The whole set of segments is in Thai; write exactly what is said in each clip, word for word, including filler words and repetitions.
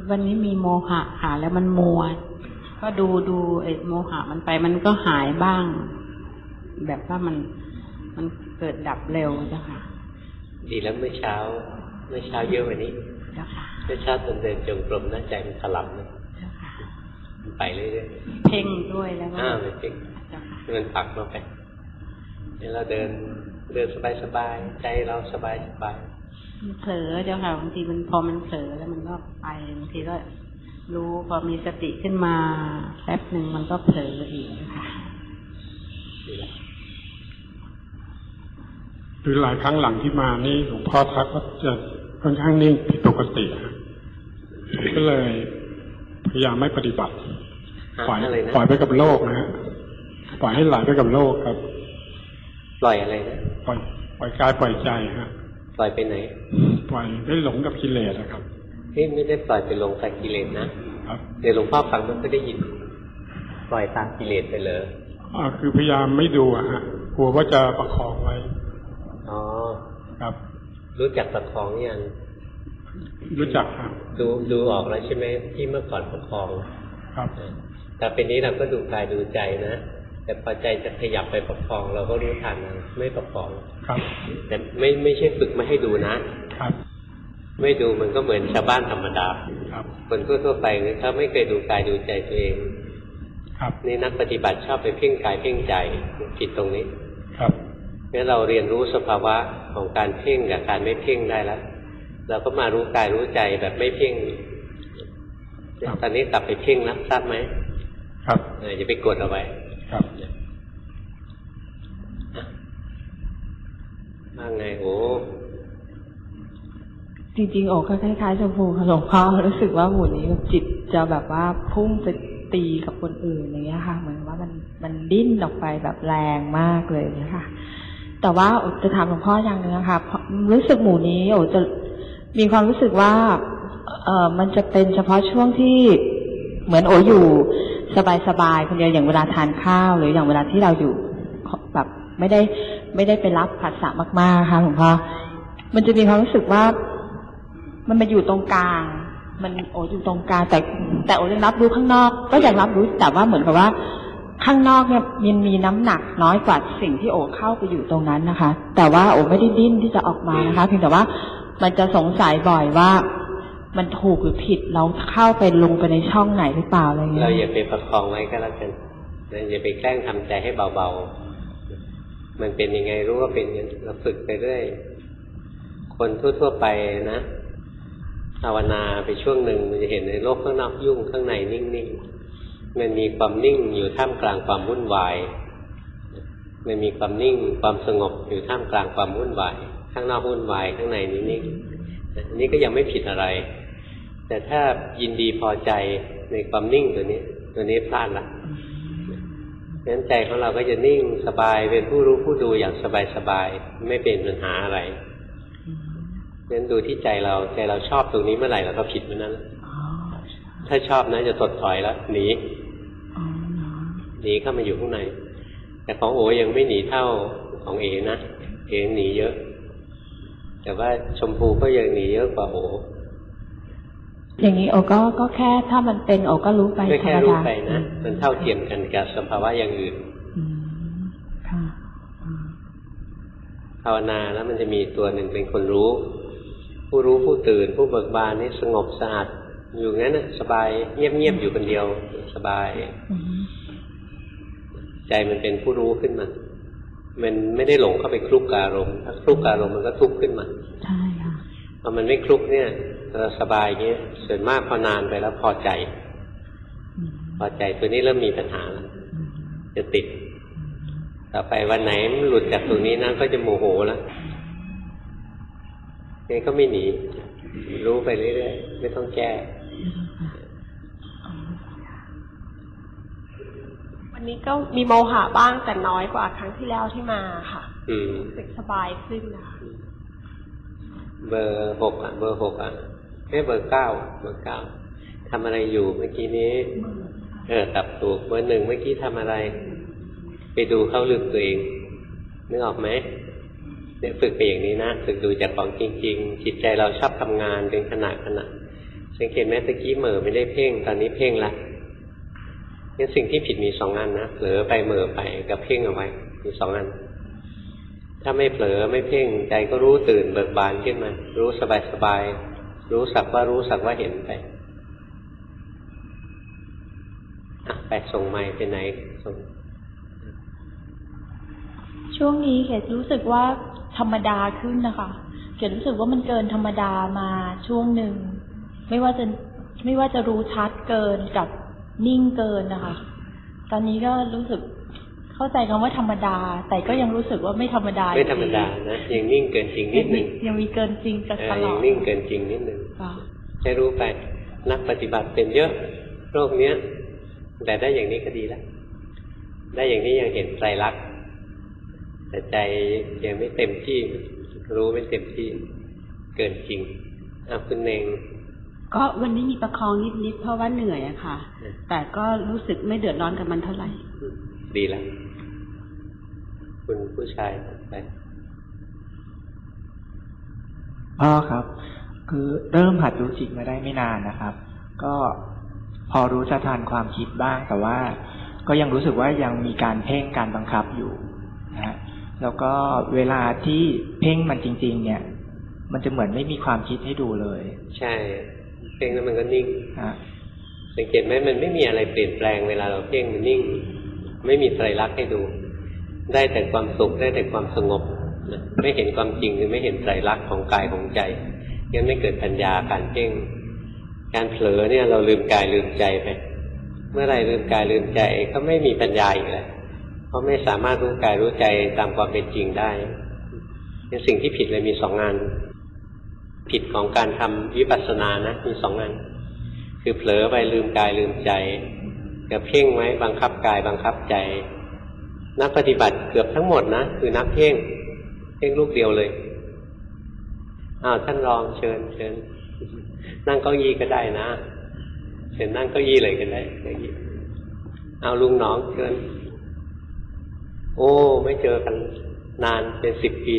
วันนี้มีโมหะค่ะแล้วมันมัวก็ดูดูไอ้โมหะมันไปมันก็หายบ้างแบบว่ามันมันเกิดดับเร็วจ้ะค่ะดีแล้วเมื่อเช้าเมื่อเช้าเยอะกว่านี้จ้ะค่ะเมื่อเช้าตอนเดินจงกรมน่าใจมันถลำนะจ้ะค่ะมันไปเรื่อยๆเพ่งด้วยแล้วก็อ่ามันเพ่งจ้ะค่ะมันผลักเราไปเนี่ยเราเดินเดินสบายๆใจเราสบายสบายมันเผลอเจ้าค่ะบางทีมันพอมันเผลอแล้วมันก็ไปบางทีก็รู้พอมีสติขึ้นมาแป๊บหนึ่งมันก็เผลออีกค่ะคือหลายครั้งหลังที่มานี่หลวงพ่อทักว่าจะค่อนข้างนิ่งผิดปกติก็เลยพยายามไม่ปฏิบัติปล่อยปล่อยไปกับโลกนะฮะปล่อยให้ไหลไปกับโลกครับปล่อยอะไรนะปล่อยปล่อยกายปล่อยใจฮะปล่อยไปไหนปล่อยได้หลงกับกิเลสนะครับนี่ไม่ได้ปล่อยไปหลงกับกิเลสนะครับเดี๋ยวหลวงพ่อฟังมันก็ได้ยินปล่อยตามกิเลสไปเลยอ่าคือพยายามไม่ดูอะฮะกลัวว่าจะประคองไว้อ๋อครับรู้จักประคองยังรู้จักครับดูดูออกแล้วใช่ไหมที่เมื่อก่อนประคองครับแต่เป็นนี้เราก็ดูกายดูใจนะแต่พอใจจะขยับไปประคองเราก็รู้ทันนะไม่ประคองครับแต่ไม่ไม่ใช่ฝึกไม่ให้ดูนะครับไม่ดูมันก็เหมือนชาวบ้านธรรมดาครับคนทั่วๆไปเขาไม่เคยดูกายดูใจตัวเองครับนี่นักปฏิบัติชอบไปเพ่งกายเพ่งใจผิดตรงนี้ครับเมื่อเราเรียนรู้สภาวะของการเพ่งกับการไม่เพ่งได้แล้วเราก็มารู้กายรู้ใจแบบไม่เพ่งตอนนี้กลับไปเพ่งนะทราบไหมครับอย่าไปกดเอาไว้ครับว่าไงโอ้จริงๆโอ้ก็คล้ายๆชมพูค่ะหลวงพ่อรู้สึกว่าหมู่นี้จิตจะแบบว่าพุ่งไปตีกับคนอื่นอย่างเงี้ยค่ะเหมือนว่ามันมันดิ้นออกไปแบบแรงมากเลยนะคะแต่ว่าโอ้จะถามหลวงพ่ออย่างนึงนะคะรู้สึกหมู่นี้โอ้จะมีความรู้สึกว่าเออมันจะเป็นเฉพาะช่วงที่เหมือนโอ้อยู่สบายๆคนเดียวอย่างเวลาทานข้าวหรืออย่างเวลาที่เราอยู่แบบไม่ได้ไม่ได้ไปรับผัสสะมากๆค่ะหลวงพ่อมันจะมีความรู้สึกว่ามันมาอยู่ตรงกลางมันโอ้อยู่ตรงกลางแต่แต่โอ้ยังรับรู้ข้างนอกก็ยังรับรู้แต่ว่าเหมือนกับว่าข้างนอกเนี่ยมันมีน้ำหนักน้อยกว่าสิ่งที่โอ้เข้าไปอยู่ตรงนั้นนะคะแต่ว่าโอ้ไม่ได้ดิ้นที่จะออกมานะคะเพียงแต่ว่ามันจะสงสัยบ่อยว่ามันถูกหรือผิดเราเข้าไปลงไปในช่องไหนหรือเปล่าอะไรเงี้ยเราอย่าไปประคองไว้ก็แล้วกันอย่าไปแกล้งทำใจให้เบาๆมันเป็นยังไงรู้ว่าเป็นอย่างเราฝึกไปเรื่อยคนทั่วๆไปนะภาวนาไปช่วงหนึ่งมันจะเห็นในโลกข้างนอกยุ่งข้างในนิ่งๆมันมีความนิ่งอยู่ท่ามกลางความวุ่นวายมันมีความนิ่งความสงบอยู่ท่ามกลางความวุ่นวายข้างนอกวุ่นวายข้างในนิ่งๆอันนี้ก็ยังไม่ผิดอะไรแต่ถ้ายินดีพอใจในความนิ่งตัวนี้ตัวนี้พลาดละงั้นใจของเราก็จะนิ่งสบายเป็นผู้รู้ผู้ดูอย่างสบายๆไม่เป็นปัญหาอะไรงั้นดูที่ใจเราใจเราชอบตรงนี้เมื่อไหร่เราก็ผิดเมื่อนั้นถ้าชอบนะจะถดถอยแล้วหนีหนีเข้ามาอยู่ข้างในแต่ของโอยังไม่หนีเท่าของเอนะเอหนีเยอะแต่ว่าชมพูก็ยังหนีเยอะกว่าโออย่างนี้โอก็ก็แค่ถ้ามันเป็นโอก็รู้ไปธรรมดาแค่รู้ไปนะมันเท่าเทียมกันกับสภาวะอย่างอื่นภาวนาแล้วมันจะมีตัวหนึ่งเป็นคนรู้ผู้รู้ผู้ตื่นผู้เบิกบานนี่สงบสะอาดอยู่งั้นนะสบายเงียบๆอยู่คนเดียวสบายใจมันเป็นผู้รู้ขึ้นมามันไม่ได้หลงเข้าไปคลุกกับอารมณ์ถ้าคลุกกับอารมณ์มันก็ทุกข์ขึ้นมาใช่ค่ะพอมันไม่คลุกเนี่ยเราสบายอย่างเงี้ยส่วนมากพอนานไปแล้วพอใจพอใจตัวนี้เริ่มมีปัญหาแล้วจะติดต่อไปวันไหนมันหลุดจากตรงนี้นะก็จะโมโหแล้วนี่ก็ไม่หนีรู้ไปเรื่อยๆไม่ต้องแก้วันนี้ก็มีโมหะบ้างแต่น้อยกว่าครั้งที่แล้วที่มาค่ะรู้สึกสบายขึ้นนะคะเบอร์หกอ่ะเบอร์หกอ่ะไม่เบอร์เก้าเบอร์เก้าทำอะไรอยู่เมื่อกี้นี้เออตับถูกเบอร์หนึ่งเมื่อกี้ทำอะไรไปดูเข้าลึกตัวเองนึกออกไหมเนี่ยฝึกไปอย่างนี้นะฝึกดูจากของจริงๆจิตใจเราชอบทำงานเป็นขณะขณะสังเกตไหมตะกี้เหม่อไม่ได้เพ่งตอนนี้เพ่งละงั้นสิ่งที่ผิดมีสองอันนะเผลอไปเหม่อไปกับเพ่งเอาไว้มีสองอันถ้าไม่เผลอไม่เพ่งใจก็รู้ตื่นเบิกบานขึ้นมารู้สบายสบายรู้สักว่ารู้สักว่าเห็นไปไปส่งไม้ไปไหนส่งช่วงนี้เกดรู้สึกว่าธรรมดาขึ้นนะคะเกดรู้สึกว่ามันเกินธรรมดามาช่วงหนึ่งไม่ว่าจะไม่ว่าจะรู้ชัดเกินกับนิ่งเกินนะคะตอนนี้ก็รู้สึกเข้าใจคำว่าธรรมดาแต่ก็ยังรู้สึกว่าไม่ธรรมดาไม่ธรรมดานะยังนิ่งเกินจริงนิดนึงยังมีเกินจริงกันตลอดยังนิ่งเกินจริงนิดนึงให้รู้ไปนักปฏิบัติเป็นเยอะโลกเนี้ยแต่ได้อย่างนี้ก็ดีแล้วได้อย่างนี้ยังเห็นไตรลักษณ์แต่ใจยังไม่เต็มที่รู้ไม่เต็มที่เกินจริงอ่ะคุณเองก็วันนี้มีประคองนิดๆเพราะว่าเหนื่อยอะค่ะแต่ก็รู้สึกไม่เดือดร้อนกับมันเท่าไหร่ดีแล้วคุณผู้ชายไปพ่อครับคือเริ่มหัดรู้จิตมาได้ไม่นานนะครับก็พอรู้จะทันความคิดบ้างแต่ว่าก็ยังรู้สึกว่ายังมีการเพ่งการบังคับอยู่นะฮะแล้วก็เวลาที่เพ่งมันจริงๆเนี่ยมันจะเหมือนไม่มีความคิดให้ดูเลยใช่เพ่งแล้วมันก็นิ่งสังเกตไหมมันไม่มีอะไรเปลี่ยนแปลงเวลาเราเพ่งมันนิ่งไม่มีไตรลักษณ์ให้ดูได้แต่ความสุขได้แต่ความสงบไม่เห็นความจริงหรือไม่เห็นไตรลักษณ์ของกายของใจงั้นไม่เกิดปัญญาการเพ่งการเผลอเนี่ยเราลืมกายลืมใจไปเมื่อไรลืมกายลืมใจก็ไม่มีปัญญาอีกแล้วเพราะไม่สามารถรู้กายรู้ใจตามความเป็นจริงได้เป็นสิ่งที่ผิดเลยมีสองงานผิดของการทำวิปัสสนานะมีสองงานคือเผลอไปลืมกายลืมใจกับเพ่งไว้บังคับกายบังคับใจนักปฏิบัติเกือบทั้งหมดนะคือนักเพ่งเพ่งลูกเดียวเลยอ้าวท่านรองเชิญเชิญนั่งเก้าอี้ก็ได้นะเชิญนั่งเก้าอี้เลยก็ได้เก้าอี้เอาลุงหนองเชิญโอ้ไม่เจอกันนานเป็นสิบปี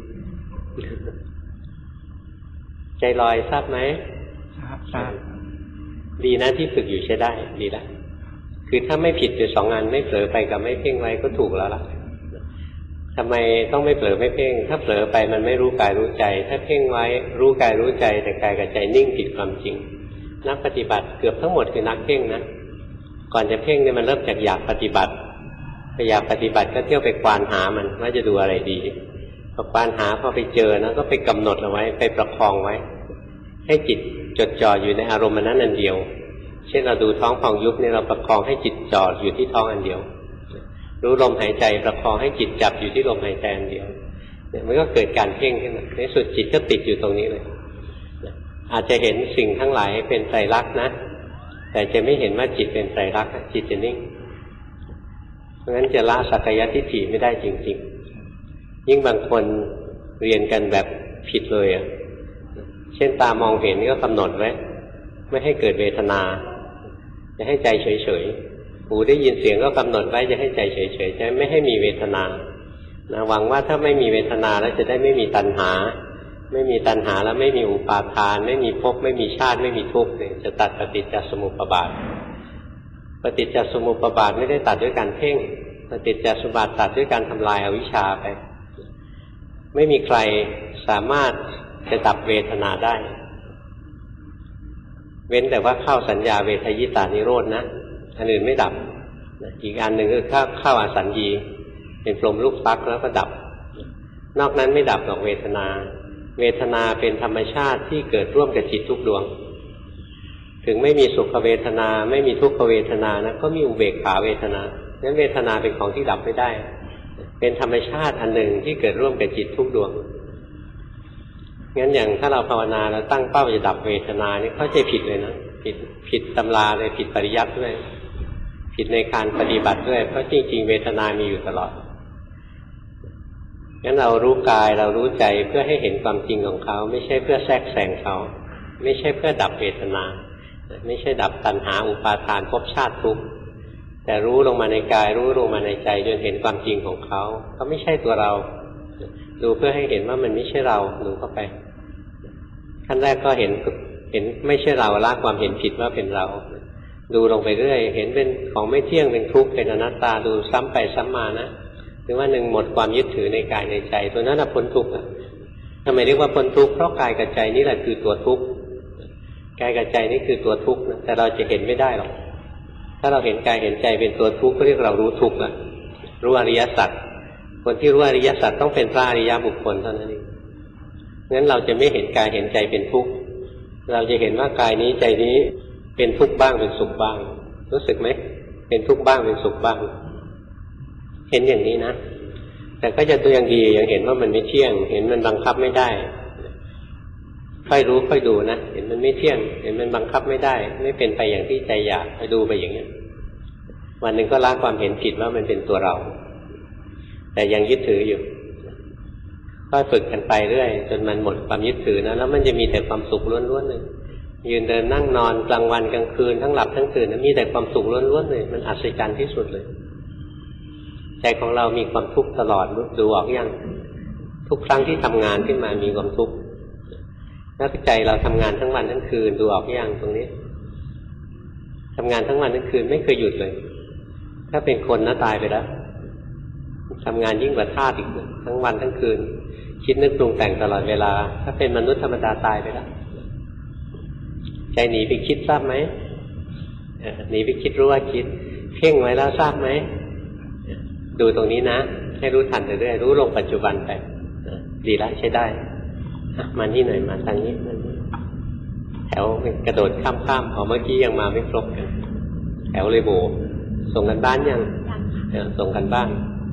ใจลอยทราบไหมทราบดีนะที่ฝึกอยู่ใช้ได้ดีแล้วคือถ้าไม่ผิดอยู่สองงานไม่เผลอไปกับไม่เพ่งไว้ก็ถูกแล้วล่ะทำไมต้องไม่เผลอไม่เพ่งถ้าเผลอไปมันไม่รู้กายรู้ใจถ้าเพ่งไว้รู้กายรู้ใจแต่กายกับใจนิ่งผิดความจริงนักปฏิบัติเกือบทั้งหมดคือนักเพ่งนะก่อนจะเพ่งเนี่ยมันเริ่มจากอยากปฏิบัติไปอยากปฏิบัติก็เที่ยวไปควานหามันว่าจะดูอะไรดีพอควานหาพอไปเจอนะก็ไปกำหนดเอาไว้ไปประคองไว้ให้จิตจดจ่ออยู่ในอารมณ์นั้นอันเดียวเช่นเราดูท้องพองยุบเนี่ยเราประคองให้จิตจ่ออยู่ที่ท้องอันเดียวรู้ลมหายใจประคองให้จิตจับอยู่ที่ลมหายใจอันเดียวเนี่ยมันก็เกิดการเพ่งขึ้นมาในสุดจิตก็ติดอยู่ตรงนี้เลยอาจจะเห็นสิ่งทั้งหลายเป็นไตรลักษณ์นะแต่จะไม่เห็นว่าจิตเป็นไตรลักษณ์จิตจะนิ่งเพราะงั้นจะละสักกายทิฏฐิไม่ได้จริงๆยิ่งบางคนเรียนกันแบบผิดเลยอ่ะเช่นตามองเห็นก็กำหนดไว้ไม่ให้เกิดเวทนาจะให้ใจเฉยๆหูได้ยินเสียงก็กำหนดไว้จะให้ใจเฉยๆจะไม่ให้มีเวทนานะหวังว่าถ้าไม่มีเวทนาแล้วจะได้ไม่มีตัณหาไม่มีตัณหาแล้วไม่มีอุปาทานไม่มีภพไม่มีชาติไม่มีทุกข์เนี่ยจะตัดปฏิจจสมุปบาทปฏิจจสมุปบาทไม่ได้ตัดด้วยการเพ่งปฏิจจสมุปบาทตัดด้วยการทำลายอวิชชาไปไม่มีใครสามารถจะดับเวทนาได้เว้นแต่ว่าเข้าสัญญาเวทยิตานิโรธนะอันอื่นไม่ดับอีกอันหนึ่งคือเข้าเข้าอสัญญีเป็นพรหมลูกฟักแล้วก็ดับนอกนั้นไม่ดับหรอกเวทนาเวทนาเป็นธรรมชาติที่เกิดร่วมกับจิตทุกดวงถึงไม่มีสุขเวทนาไม่มีทุกขเวทนานะก็มีอุเบกขาเวทนานั้นเวทนาเป็นของที่ดับไม่ได้เป็นธรรมชาติอันหนึ่งที่เกิดร่วมกับจิตทุกดวงงั้นอย่างถ้าเราภาวนาแล้วตั้งเป้าจะดับเวทนานี่เข้าใจผิดเลยนะผิดผิดตำราเลยผิดปริยัติด้วยผิดในการปฏิบัติด้วยเพราะจริงๆเวทนามีอยู่ตลอดงั้นเรารู้กายเรารู้ใจเพื่อให้เห็นความจริงของเขาไม่ใช่เพื่อแทรกแซงเขาไม่ใช่เพื่อดับเวทนาไม่ใช่ดับตัณหาอุปาทานภพชาติทุกข์แต่รู้ลงมาในกายรู้ลงมาในใจจนเห็นความจริงของเขาเขาไม่ใช่ตัวเราดูเพื่อให้เห็นว่ามันไม่ใช่เราดูเข้าไปขั้นแรกก็เห็นห็นไม่ใช่เราละความเห็นผิดว่าเป็นเราดูลงไปเรื่อยเห็นเป็นของไม่เที่ยงเป็นทุกข์เป็นอนัตตาดูซ้ำไปซ้ำมานะถึงว่าหนึ่งหมดความยึดถือในกายในใจตัวนั้นพ้นทุกข์อ่ะทำไมเรียกว่าพ้นทุกข์เพราะกายกับใจนี่แหละคือตัวทุกข์กายกับใจนี่คือตัวทุกข์นะแต่เราจะเห็นไม่ได้หรอกถ้าเราเห็นกายเห็นใจเป็นตัวทุกข์ก็เรียกเรารู้ทุกข์ละรู้อริยสัจคนที่รู้อริยสัจต้องเป็นพระอริยบุคคลเท่านั้นเองงั้นเราจะไม่เห็นกายเห็นใจเป็นทุกข์เราจะเห็นว่ากายนี้ใจนี้เป็นทุกข์บ้างเป็นสุขบ้างรู้สึกไหมเป็นทุกข์บ้างเป็นสุขบ้างเห็นอย่างนี้นะแต่ก็จะตัวอย่างดียังเห็นว่ามันไม่เที่ยงเห็นมันบังคับไม่ได้ค่อยรู้ค่อยดูนะเห็นมันไม่เที่ยงเห็นมันบังคับไม่ได้ไม่เป็นไปอย่างที่ใจอยากไปดูไปอย่างนี้วันหนึ่งก็ละความเห็นผิดว่ามันเป็นตัวเราแต่ยังยึดถืออยู่ค่อยฝึกกันไปเรื่อยจนมันหมดความยึดถือนะแล้วมันจะมีแต่ความสุขล้วนๆเลยยืนเดินนั่งนอนกลางวันกลางคืนทั้งหลับทั้งตื่นมีแต่ความสุขล้วนๆเลยมันอัศจรรย์ที่สุดเลยใจของเรามีความทุกข์ตลอดดูออกยังทุกครั้งที่ทำงานขึ้นมามีความทุกข์แล้วใจเราทำงานทั้งวันทั้งคืนดูออกยังตรงนี้ทำงานทั้งวันทั้งคืนไม่เคยหยุดเลยถ้าเป็นคนน่าตายไปแล้วทำงานยิ่งกว่าทาสอีกทั้งวันทั้งคืนคิดนึกปรุงแต่งตลอดเวลาถ้าเป็นมนุษย์ธรรมดาตายไปแล้วใจหนีไปคิดทราบไหมหนีไปคิดรู้ว่าคิดเพ่งไว้แล้วทราบไหมดูตรงนี้นะให้รู้ทันไปเรื่อยรู้ลงปัจจุบันไปดีแล้วใช้ได้มานี่หน่อยมาทางนี้แถวกระโดดข้ามข้ามพอเมื่อกี้ยังมาไม่ครบกันแถวเลยโบส่งกันบ้านยังส่งกันบ้าน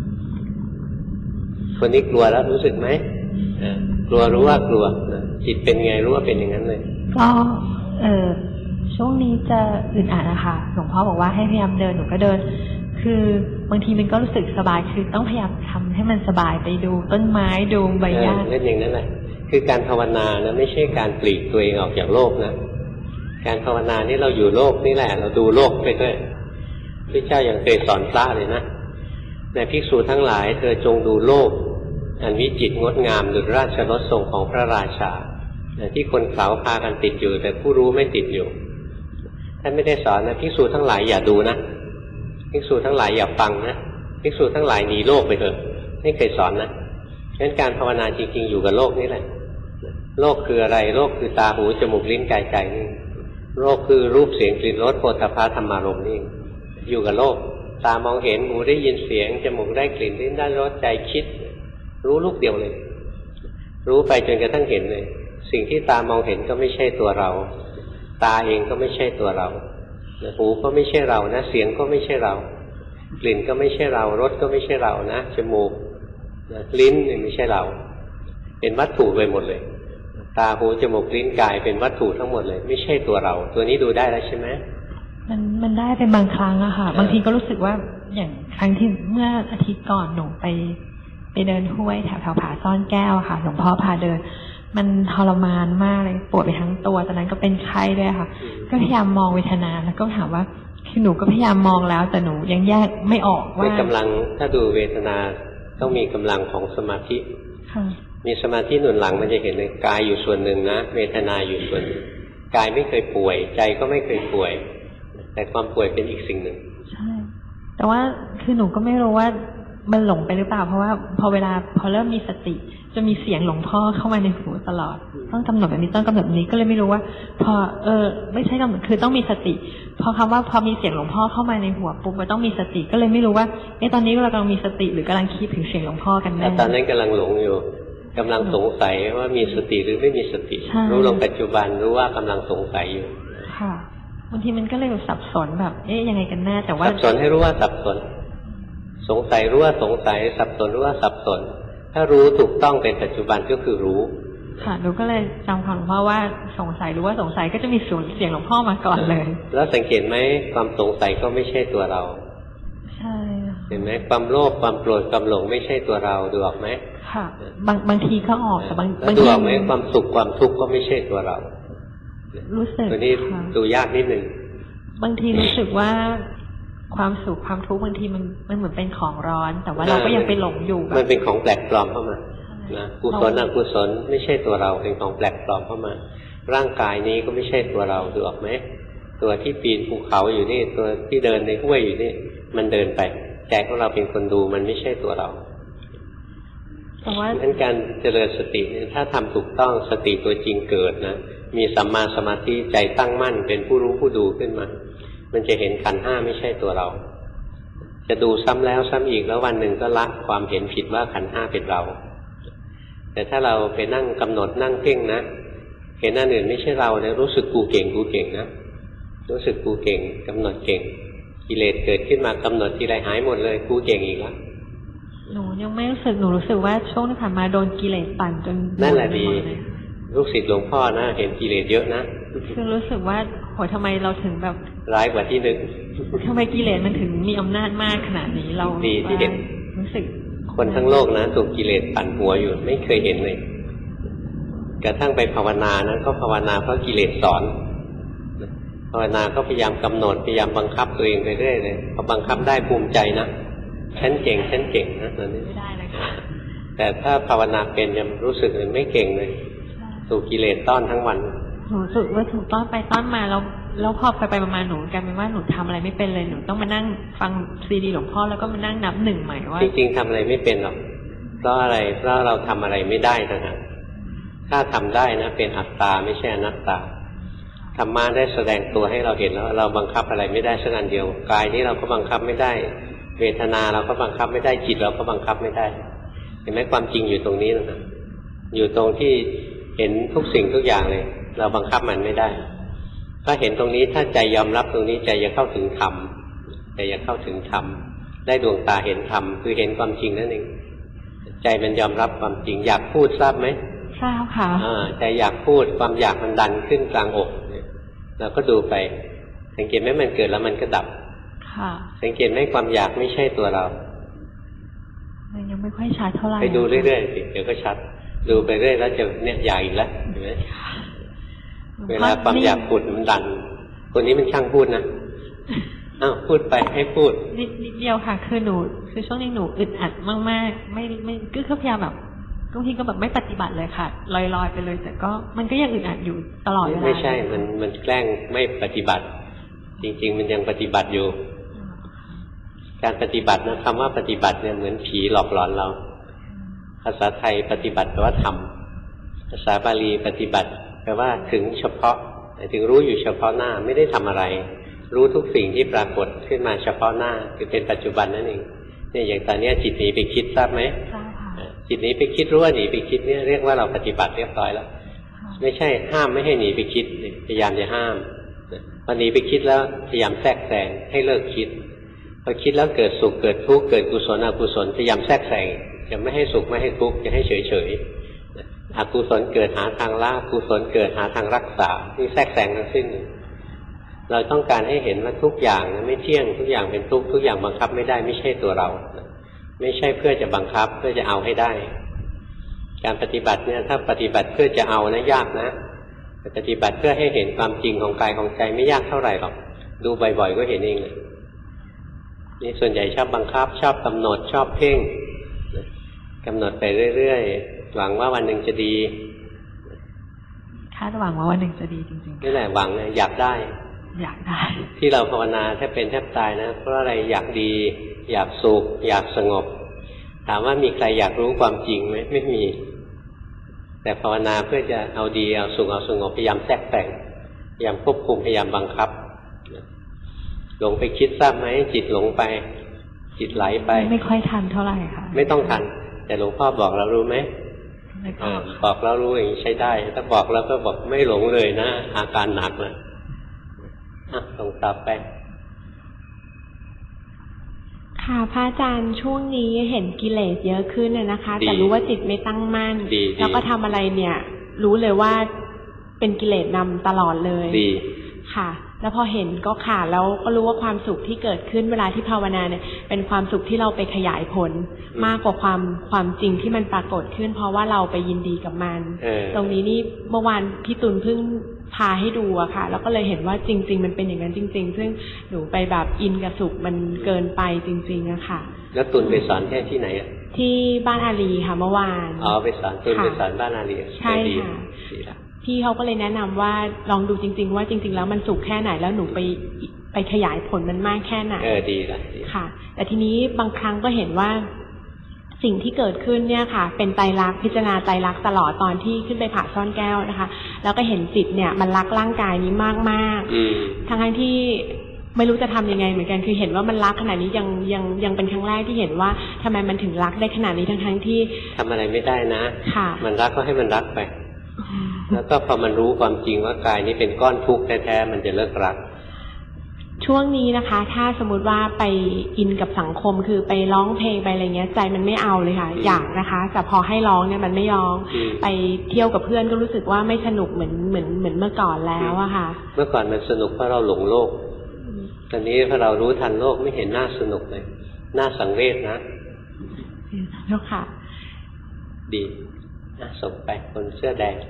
คนนี้กลัวแล้วรู้สึกไหมกลัวรู้ว่ากลัวจิตเป็นไงรู้ว่าเป็นอย่างนั้นเลยก็เออช่วงนี้จะอึดอัดนะคะหลวงพ่อบอกว่าให้พยายามเดินหนูก็เดินคือบางทีมันก็รู้สึกสบายคือต้องพยายามทำให้มันสบายไปดูต้นไม้ดูใบหญ้านั่นอย่างนั้นแหละคือการภาวนานะไม่ใช่การปลีกตัวเองออกจากโลกนะการภาวนานี่เราอยู่โลกนี่แหละเราดูโลกไปด้วยพระเจ้ายังเคยสอนพระเลยนะในภิกษุทั้งหลายเธอจงดูโลกอันวิจิตรงดงามดุจราชรถทรงของพระราชาที่คนเขาพากันติดอยู่แต่ผู้รู้ไม่ติดอยู่ท่านไม่ได้สอนนะภิกษุทั้งหลายอย่าดูนะภิกษุทั้งหลายอย่าฟังนะภิกษุทั้งหลายหนีโลกไปเถอะไม่เคยสอนนะฉะนั้นการภาวนาจริงๆอยู่กับโลกนี่แหละโลกคืออะไรโลกคือตาหูจมูกลิ้นกายใจนี่โลกคือรูปเสียงกลิ่นรสโผฏฐัพพะธรรมารมณ์นี่อยู่กับโลกตามองเห็นหูได้ยินเสียงจมูกได้กลิ่นลิ้นได้รสใจคิดรู้ลูกเดียวเลยรู้ไปจนกระทั่งเห็นเลยสิ่งที่ตามองเห็นก็ไม่ใช่ตัวเราตาเองก็ไม่ใช่ตัวเราหูก็ไม่ใช่เรานะเสียงก็ไม่ใช่เรากลิ่นก็ไม่ใช่เรารสก็ไม่ใช่เรานะจมูกลิ้นนี่ไม่ใช่เราเป็นวัตถุไปหมดเลยตาหูจมูกลิ้นกายเป็นวัตถุทั้งหมดเลยไม่ใช่ตัวเราตัวนี้ดูได้แล้วใช่ไหมมันมันได้เป็นบางครั้งอะค่ะบางทีก็รู้สึกว่าอย่างครั้งที่เมื่ออาทิตย์ก่อนหนูไปไปเดินห้วยแถวแถวผาซ่อนแก้วค่ะหลวงพ่อพาเดินมันทรมานมากเลยปวดไปทั้งตัวตอนนั้นก็เป็นไข้ด้วยค่ะก็พยายามมองเวทนาแล้วก็ถามว่าคือหนูก็พยายามมองแล้วแต่หนูยังแยกไม่ออกว่ากำลังถ้าดูเวทนาต้องมีกำลังของสมาธิมีสมาธิหนุนหลังมันจะเห็นเลยกายอยู่ส่วนหนึ่งนะเวทนาอยู่ส่วนหนึ่งกายไม่เคยป่วยใจก็ไม่เคยป่วยแต่ความป่วยเป็นอีกสิ่งหนึ่งใช่แต่ว่าคือหนูก็ไม่รู้ว่ามันหลงไปหรือเปล่าเพราะว่าพอเวลาพอเริ่มมีสติจะมีเสียงหลวงพ่อเข้ามาในหูตลอดต้องกำหนดแบบนี้ต้องกำหนดแบบนี้ก็เลยไม่รู้ว่าพอเออไม่ใช่กำหนดคือต้องมีสติพอคำว่าพอมีเสียงหลวงพ่อเข้ามาในหัวปุ๊บมันต้องมีสติก็เลยไม่รู้ว่าเอ๊ะตอนนี้เรากำลังมีสติหรือกำลังคิดถึงเสียงหลวงพ่อกันแน่ตอนนั้นกำลังหลงอยู่กำลังสงสัยว่ามีสติหรือไม่มีสติรู้ลงปัจจุบันรู้ว่ากำลังสงสัยอยู่ค่ะบางทีมันก็เลยสับสนแบบเอ๊ะยังไงกันแน่แต่ว่าสับสนให้รู้ว่าสับสนสงสัยรู้ว่าสงสัยสับสนรู้ว่าสับสนถ้ารู้ถูกต้องเป็นปัจจุบันก็คือรู้ค่ะหนูก็เลยจำความหลวงพ่อว่าสงสัยรู้ว่าสงสัยก็จะมีเสียงหลวงพ่อมาก่อนเลยแล้วสังเกตไหมความสงสัยก็ไม่ใช่ตัวเราใช่เห็นไหมความโลภความโกรธความหลงไม่ใช่ตัวเราดูออกไหมค่ะบางบางทีก็ออกแต่บางบางทีดูออกไหมความสุขความทุกข์ก็ไม่ใช่ตัวเรารู้สึกตัวนี้ดูยากนิดนึงบางทีรู้สึกว่าความสุขความทุกข์บางทีมันมันเหมือนเป็นของร้อนแต่ว่าเราก็ยังไปหลงอยู่มันเป็นของแปลกปลอมเข้ามานะกุศลอกุศลไม่ใช่ตัวเราเป็นของแปลกปลอมเข้ามาร่างกายนี้ก็ไม่ใช่ตัวเราดูออกไหมตัวที่ปีนภูเขาอยู่นี่ตัวที่เดินในห้วยอยู่นี่มันเดินไปใจของเราเป็นคนดูมันไม่ใช่ตัวเราเพราะฉะนั้นการเจริญสติเนี่ยถ้าทำถูกต้องสติตัวจริงเกิดนะมีสัมมาสมาธิใจตั้งมั่นเป็นผู้รู้ผู้ดูขึ้นมามันจะเห็นขันธ์ห้าไม่ใช่ตัวเราจะดูซ้ำแล้วซ้ำอีกแล้ววันหนึ่งก็ละความเห็นผิดว่าขันธ์ห้าเป็นเราแต่ถ้าเราไปนั่งกำหนดนั่งเพ่งนะเห็นอันอื่นไม่ใช่เราเนี่ยรู้สึกกูเก่งกูเก่งนะรู้สึกกูเก่งกำหนดเก่งกิเลสเกิดขึ้นมากำหนดทีไรหายหมดเลยกูเก่งอีกแล้วหนูยังไม่รู้สึกหนูรู้สึกว่าช่วงที่ผ่านมาโดนกิเลสปั่นจนนั่นแหละดีลูกศิษย์หลวงพ่อนะเห็นกิเลสเยอะนะคือรู้สึกว่าโหทำไมเราถึงแบบร้ายกว่าที่นึกทำไมกิเลสมันถึงมีอำนาจมากขนาดนี้เราดีที่เห็นรู้สึกคนทั้งโลกนะถูกกิเลสปั่นหัวอยู่ไม่เคยเห็นเลยกระทั่งไปภาวนานะก็ภาวนาเพราะกิเลสสอนภาวนาก็พยายามกำหนดพยายามบังคับตัวเองไปเรื่อยเลยพอบังคับได้ภูมิใจนะฉันเก่งฉันเก่งนะตอนนี้ไม่ได้เลยค่ะแต่ถ้าภาวนาเป็นยังรู้สึกเลยไม่เก่งเลยถูกกิเลสต้อนทั้งวันหนูรู้สึกว่าถูกต้อนไปต้อนมาแล้วแล้วพอไปไปมาหนูกลายเป็นว่าหนูทำอะไรไม่เป็นเลยหนูต้องมานั่งฟังซีดีหลวงพ่อแล้วก็มานั่งนับหนึ่งใหม่ว่าจริงๆทำอะไรไม่เป็นหรอกเพราะอะไรเพราะเราทำอะไรไม่ได้นะฮะถ้าทำได้นะเป็นอัตตาไม่ใช่อนัตตาธรรมะได้แสดงตัวให้เราเห็นแล้วเราบังคับอะไรไม่ได้สักอันเดียวกายนี้เราก็บังคับไม่ได้เวทนาเราก็บังคับไม่ได้จิตเราก็บังคับไม่ได้เห็นไหมความจริงอยู่ตรงนี้นะอยู่ตรงที่เห็นทุกสิ่งทุกอย่างเลยเราบังคับมันไม่ได้ถ้าเห็นตรงนี้ถ้าใจยอมรับตรงนี้ใจจะเข้าถึงธรรมใจจะเข้าถึงธรรมได้ดวงตาเห็นธรรมคือเห็นความจริงนั่นเองใจมันยอมรับความจริงอยากพูดทราบไหมทราบค่ะใจอยากพูดความอยากมันดันขึ้นกลางอกเราก็ดูไปสังเกตไหมมันเกิดแล้วมันก็ดับสังเกตไหมความอยากไม่ใช่ตัวเรามันยังไม่ค่อยชัดเท่าไหร่ไปดูเรื่อยๆสิเดี๋ยวก็ชัดดูไปเรื่อยแล้วจะเนี่ยอยากอีกแล้วเห็นไหมเวลาความอยากพูดมันดันคนนี้มันช่างพูดนะอ้าวพูดไปให้พูดนิดนิดเดียวค่ะคือหนูคือช่วงนี้หนูอึดอัดมากๆไม่ไม่ก็พยายามแบบบางทีก็แบบไม่ปฏิบัติเลยค่ะลอยๆไปเลยแต่ก็มันก็ยังอึดอัดอยู่ตลอดเวลาไม่ใช่มันมันแกล้งไม่ปฏิบัติจริงๆมันยังปฏิบัติอยู่การปฏิบัตินะคำว่าปฏิบัติเนี่ยเหมือนผีหลอกหลอนเราภาษาไทยปฏิบัติแปลว่าทำภาษาบาลีปฏิบัติแปลว่าถึงเฉพาะถึงรู้อยู่เฉพาะหน้าไม่ได้ทำอะไรรู้ทุกสิ่งที่ปรากฏขึ้นมาเฉพาะหน้าคือเป็นปัจจุบันนั่นเองเนี่ยอย่างตอนนี้จิตหนีไปคิดทราบไหมจิตหนีไปคิดรู้ว่าหนีไปคิดเนี่ยเรียกว่าเราปฏิบัติเรียบร้อยแล้วไม่ใช่ห้ามไม่ให้หนีไปคิดพยายามจะห้ามพอหนีไปคิดแล้วพยายามแทรกแซงให้เลิกคิดพอคิดแล้วเกิดสุขเกิดทุกข์เกิดกุศลอกุศลพยายามแทรกแซงจะไม่ให้สุขไม่ให้ทุกข์จะให้เฉยเฉยอกุศลเกิดหาทางละกุศลเกิดหาทางรักษาที่แทรกแซงทั้งสิ้นเราต้องการให้เห็นว่าทุกอย่างไม่เที่ยงทุกอย่างเป็นทุกข์ทุกอย่างบังคับไม่ได้ไม่ใช่ตัวเราไม่ใช่เพื่อจะบังคับเพื่อจะเอาให้ได้การปฏิบัติเนี่ยถ้าปฏิบัติเพื่อจะเอานะยากนะแต่ปฏิบัติเพื่อให้เห็นความจริงของกายของใจไม่ยากเท่าไหร่หรอกดูบ่อยๆก็เห็นเองเลยนี่ส่วนใหญ่ชอบบังคับชอบกำหนดชอบเพ่งกำหนดไปเรื่อยๆหวังว่าวันหนึ่งจะดีคาดหวังว่าวันหนึ่งจะดีจริงๆนี่แหละหวังนะอยากได้อยากได้ที่เราภาวนาแทบเป็นแทบตายนะเพราะอะไรอยากดีอยากสุขอยากสงบถามว่ามีใครอยากรู้ความจริงไหมไม่มีแต่ภาวนาเพื่อจะเอาดีเอาสุขเอาสงบพยายามแทรกแต่งพยายามควบคุมพยายามบังคับหลงไปคิดทราบไหมจิตหลงไปจิตไหลไปไม่ค่อยทันเท่าไหร่ค่ะไม่ต้องทันแต่หลวงพ่อบอกเรารู้ไหมบอกแล้วรู้อย่างนี้ใช้ได้ถ้าบอกแล้วก็บอกไม่หลงเลยนะอาการหนักนะอ่ะส่งต่อไปค่ะพระอาจารย์ช่วงนี้เห็นกิเลสเยอะขึ้นน่ะนะคะแต่รู้ว่าจิตไม่ตั้งมั่นแล้วก็ทำอะไรเนี่ยรู้เลยว่าเป็นกิเลสนำตลอดเลยดีค่ะแล้วพอเห็นก็ค่ะแล้วก็รู้ว่าความสุขที่เกิดขึ้นเวลาที่ภาวนาเนี่ยเป็นความสุขที่เราไปขยายผลมากกว่าความความจริงที่มันปรากฏขึ้นเพราะว่าเราไปยินดีกับมันตรงนี้นี่เมื่อวานพี่ตุลเพิ่งพาให้ดูอะค่ะแล้วก็เลยเห็นว่าจริงๆมันเป็นอย่างนั้นจริงๆซึ่งหนูไปแบบอินกับสุขมันเกินไปจริงๆอะค่ะแล้วตุลไปสอนแค่ที่ไหนอะที่บ้านอาลีค่ะเมื่อวานอ๋อไปสอนตุลไปสอนบ้านอาลีใช่ค่ะพี่เขาก็เลยแนะนำว่าลองดูจริงๆว่าจริงๆแล้วมันสุขแค่ไหนแล้วหนูไปไปขยายผลมันมากแค่ไหนเออดีละค่ะแต่ทีนี้บางครั้งก็เห็นว่าสิ่งที่เกิดขึ้นเนี่ยค่ะเป็นไตรลักษณ์พิจารณาไตรลักษณ์ตลอดตอนที่ขึ้นไปผ่าซ่อนแก้วนะคะแล้วก็เห็นจิตเนี่ยมันรักร่างกายนี้มากๆทั้งที่ไม่รู้จะทำยังไงเหมือนกันคือเห็นว่ามันรักขนาดนี้ยังยังยังเป็นครั้งแรกที่เห็นว่าทำไมมันถึงรักได้ขนาดนี้ทั้งทั้งที่ทำอะไรไม่ได้นะค่ะมันรักก็ให้มันรักไปแล้วก็พอมันรู้ความจริงว่ากายนี้เป็นก้อนทุกข์แท้ๆมันจะเลิกรักช่วงนี้นะคะถ้าสมมุติว่าไปอินกับสังคมคือไปร้องเพลงไปอะไรเงี้ยใจมันไม่เอาเลยค่ะอยากนะคะแต่พอให้ร้องเนี่ยมันไม่ยอมไปเที่ยวกับเพื่อนก็รู้สึกว่าไม่สนุกเหมือนเหมือนเหมือนเมื่อก่อนแล้วอะค่ะเมื่อก่อนมันสนุกเพราะเราหลงโลกตอนนี้พอเรารู้ทันโลกไม่เห็นน่าสนุกเลยน่าสังเวชนะเจ้าค่ะดีน่าส่งไปคนเสื้อแดง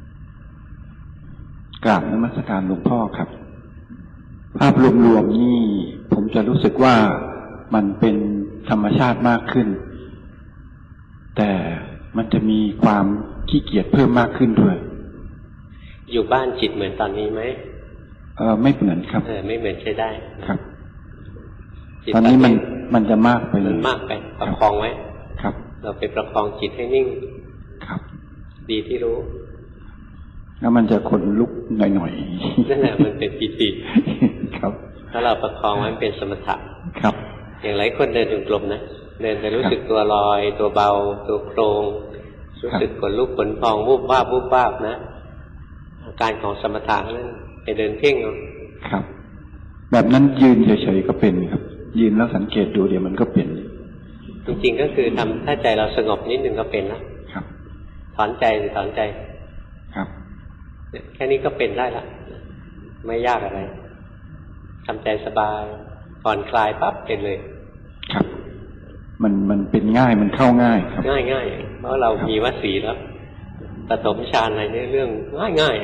กราบนมัสการหลวงพ่อครับภาพรวมๆนี่ผมจะรู้สึกว่ามันเป็นธรรมชาติมากขึ้นแต่มันจะมีความขี้เกียจเพิ่มมากขึ้นด้วยอยู่บ้านจิตเหมือนตอนนี้ไหมเออไม่เหมือนครับเออไม่เหมือนใช้ได้ครับตอนนี้มันมันจะมากไปเลยมันมากไปประคองไว้ครับเราไปประคองจิตให้นิ่งครับดีที่รู้แล้วมันจะขนลุกหน่อยๆนั่นแหละมันเป็นปิติครับถ้าเราประคองไว้เป็นสมถะครับอย่างหลายคนเดินจงกรมนะเดินแต่รู้สึกตัวลอยตัวเบาตัวโครงรู้สึกขนลุกขนพองวูบวาบวูบวาบนะอาการของสมถะนั่นไปเดินเพ่งเอาครับแบบนั้นยืนเฉยๆก็เป็นครับยืนแล้วสังเกตดูเดี๋ยวมันก็เป็นจริงๆก็คือทำถ้าใจเราสงบนิดนึงก็เป็นแล้วครับถอนใจหรือถอนใจครับแค่นี้ก็เป็นได้ละไม่ยากอะไรทำใจสบายผ่อนคลายปั๊บเป็นเลยครับมันมันเป็นง่ายมันเข้าง่ายครับง่ายง่ายเพราะเรามีวสีแล้วปฐมฌานอะไรนี่เรื่องง่ายง่าย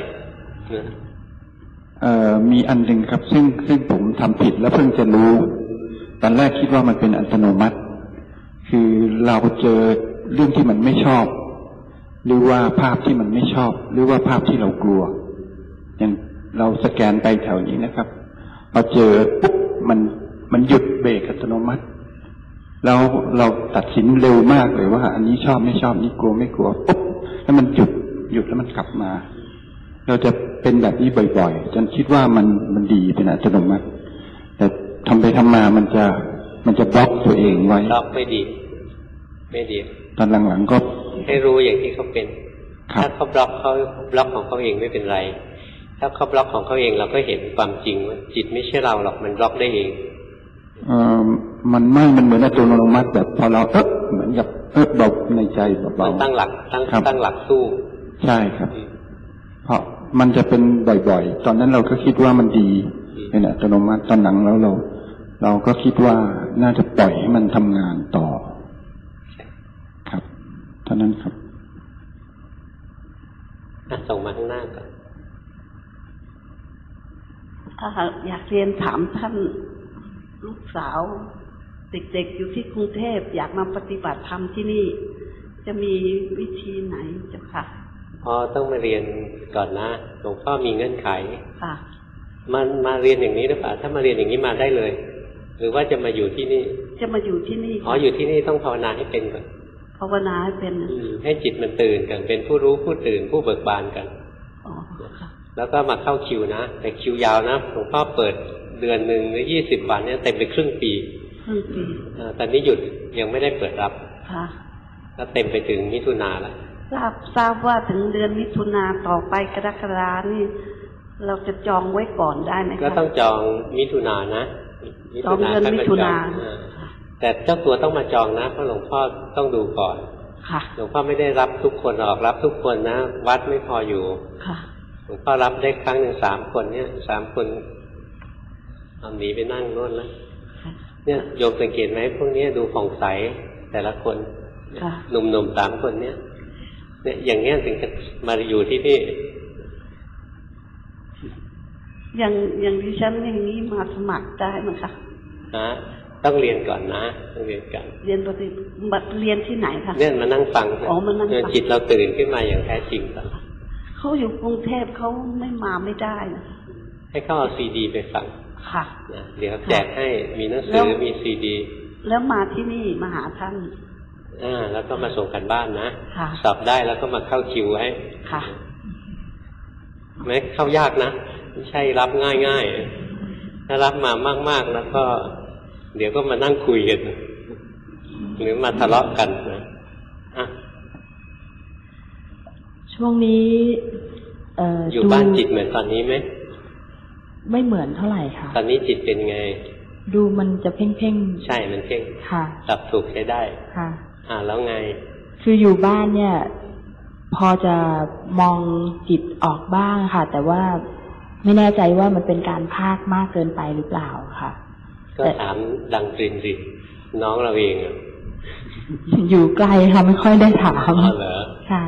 เอ่อมีอันหนึ่งครับซึ่งซึ่งผมทำผิดแล้วเพิ่งจะรู้ตอนแรกคิดว่ามันเป็นอัตโนมัติคือเราเจอเรื่องที่มันไม่ชอบหรือว่าภาพที่มันไม่ชอบหรือว่าภาพที่เรากลัวอย่างเราสแกนไปแถวนี้นะครับพอเจอปุ๊บมันมันหยุดเบรกอัตโนมัติแล้วเราตัดสินเร็วมากเลยว่าอันนี้ชอบไม่ชอบนี่กลัวไม่กลัวปุ๊บแล้วมันหยุดหยุดแล้วมันกลับมาเราจะเป็นแบบนี้บ่อยๆจนคิดว่ามันมันดีเป็นอัตโนมัติแต่ทำไปทำมามันจะมันจะบล็อกตัวเองไว้บล็อกไม่ดีไม่ดีตอนหลังๆก็ให้รู้อย่างที่เขาเป็นถ้าเขาบล็อกเขาบล็อกของเขาเองไม่เป็นไรถ้าเขาบล็อกของเขาเองเราก็เห็นความจริงว่าจิตไม่ใช่เราหรอกมันบล็อกได้เองเออมันไม่มันเหมือนอัตโนมัติแบบพอเราเอ๊ะเหมือนกับเอ๊ะเบาในใจเบาๆตั้งหลักตั้งตั้งหลักสู้ใช่ครับเพราะมันจะเป็นบ่อยๆตอนนั้นเราก็คิดว่ามันดีเป็นอัตโนมัติตอนหลังแล้วเราเราก็คิดว่าน่าจะปล่อยให้มันทำงานต่อครับเท่านั้นครับส่งมาข้างหน้าก่อนถ้าอยากเรียนถามท่านลูกสาวเด็กๆอยู่ที่กรุงเทพอยากมาปฏิบัติธรรมที่นี่จะมีวิธีไหนเจ้าค่ะอ๋อต้องมาเรียนก่อนนะหลวงพ่อมีเงื่อนไขค่ะมันมาเรียนอย่างนี้หรือเปล่าถ้ามาเรียนอย่างนี้มาได้เลยหรือว่าจะมาอยู่ที่นี่จะมาอยู่ที่นี่อ๋ออยู่ที่นี่ต้องภาวนาให้เป็นก่อนภาวนาให้เป็นให้จิตมันตื่นกันเป็นผู้รู้ผู้ตื่นผู้เบิกบานกันอ๋อค่ะแล้วก็มาเข้าคิวนะแต่คิวยาวนะหลวงพ่อเปิดเดือนหนึ่งหรือยี่สิบวันเนี่ยเต็มไปครึ่งปีครึ่งปีตอนนี้หยุดยังไม่ได้เปิดรับค่ะแล้วเต็มไปถึงมิถุนาแล้วทราบทราบว่าถึงเดือนมิถุนาต่อไปกรกฎานี่เราจะจองไว้ก่อนได้ไหมคะก็ต้องจองมิถุนานะจองเดือนมิถุนาแต่เจ้าตัวต้องมาจองนะเพราะหลวงพ่อต้องดูก่อนค่ะหลวงพ่อไม่ได้รับทุกคนออกรับทุกคนนะวัดไม่พออยู่ค่ะหลวงพ่อรับได้ครั้งหนึ่งสามคนเนี่ยสามคนเอาหนีไปนั่งโน่นแล้วเนี่ยโยมสังเกตไหมพวกนี้ดูผ่องใสแต่ละคนหนุ่มๆสามคนเนี่ยเนี่ยอย่างเงี้ยถึงจะมาอยู่ที่นี่อย่างอย่างดิฉันอย่างนี้มาสมัครได้ไหมคะฮะต้องเรียนก่อนนะต้องเรียนก่อนเรียนปฏิบัติเรียนที่ไหนคะเนี่ยมานั่งฟังอ๋อมานั่งฟังจิตเราตื่นขึ้นมาอย่างแท้จริงก่อนเขาอยู่กรุงเทพเขาไม่มาไม่ได้นะให้เขาเอาซีดีไปฟังค่ะนะเดี๋ยวแจกให้มีหนังสือมีซีดีแล้วมาที่นี่มาหาท่านอ่าแล้วก็มาส่งกันบ้านนะสอบได้แล้วก็มาเข้าคิวไว้ค่ะแม้เข้ายากนะไม่ใช่รับง่ายๆถ้ารับมามากๆแล้วก็เดี๋ยวก็มานั่งคุยกันหรือมาทะเลาะกันนะอ่ะช่วงนี้เอ่ออยู่บ้านจิตเหมือนตอนนี้ไหมไม่เหมือนเท่าไหร่ค่ะตอนนี้จิตเป็นไงดูมันจะเพ่งเพ่งใช่มันเพ่งค่ะจับถูกใช้ได้ค่ะอ่าแล้วไงคืออยู่บ้านเนี่ยพอจะมองจิตออกบ้างค่ะแต่ว่าไม่แน่ใจว่ามันเป็นการพากมากเกินไปหรือเปล่าค่ะก็ถามดังตรินสิน้องเราเองอยู่ไกลค่ะไม่ค่อยได้ถามอ๋อเหรอค่ะ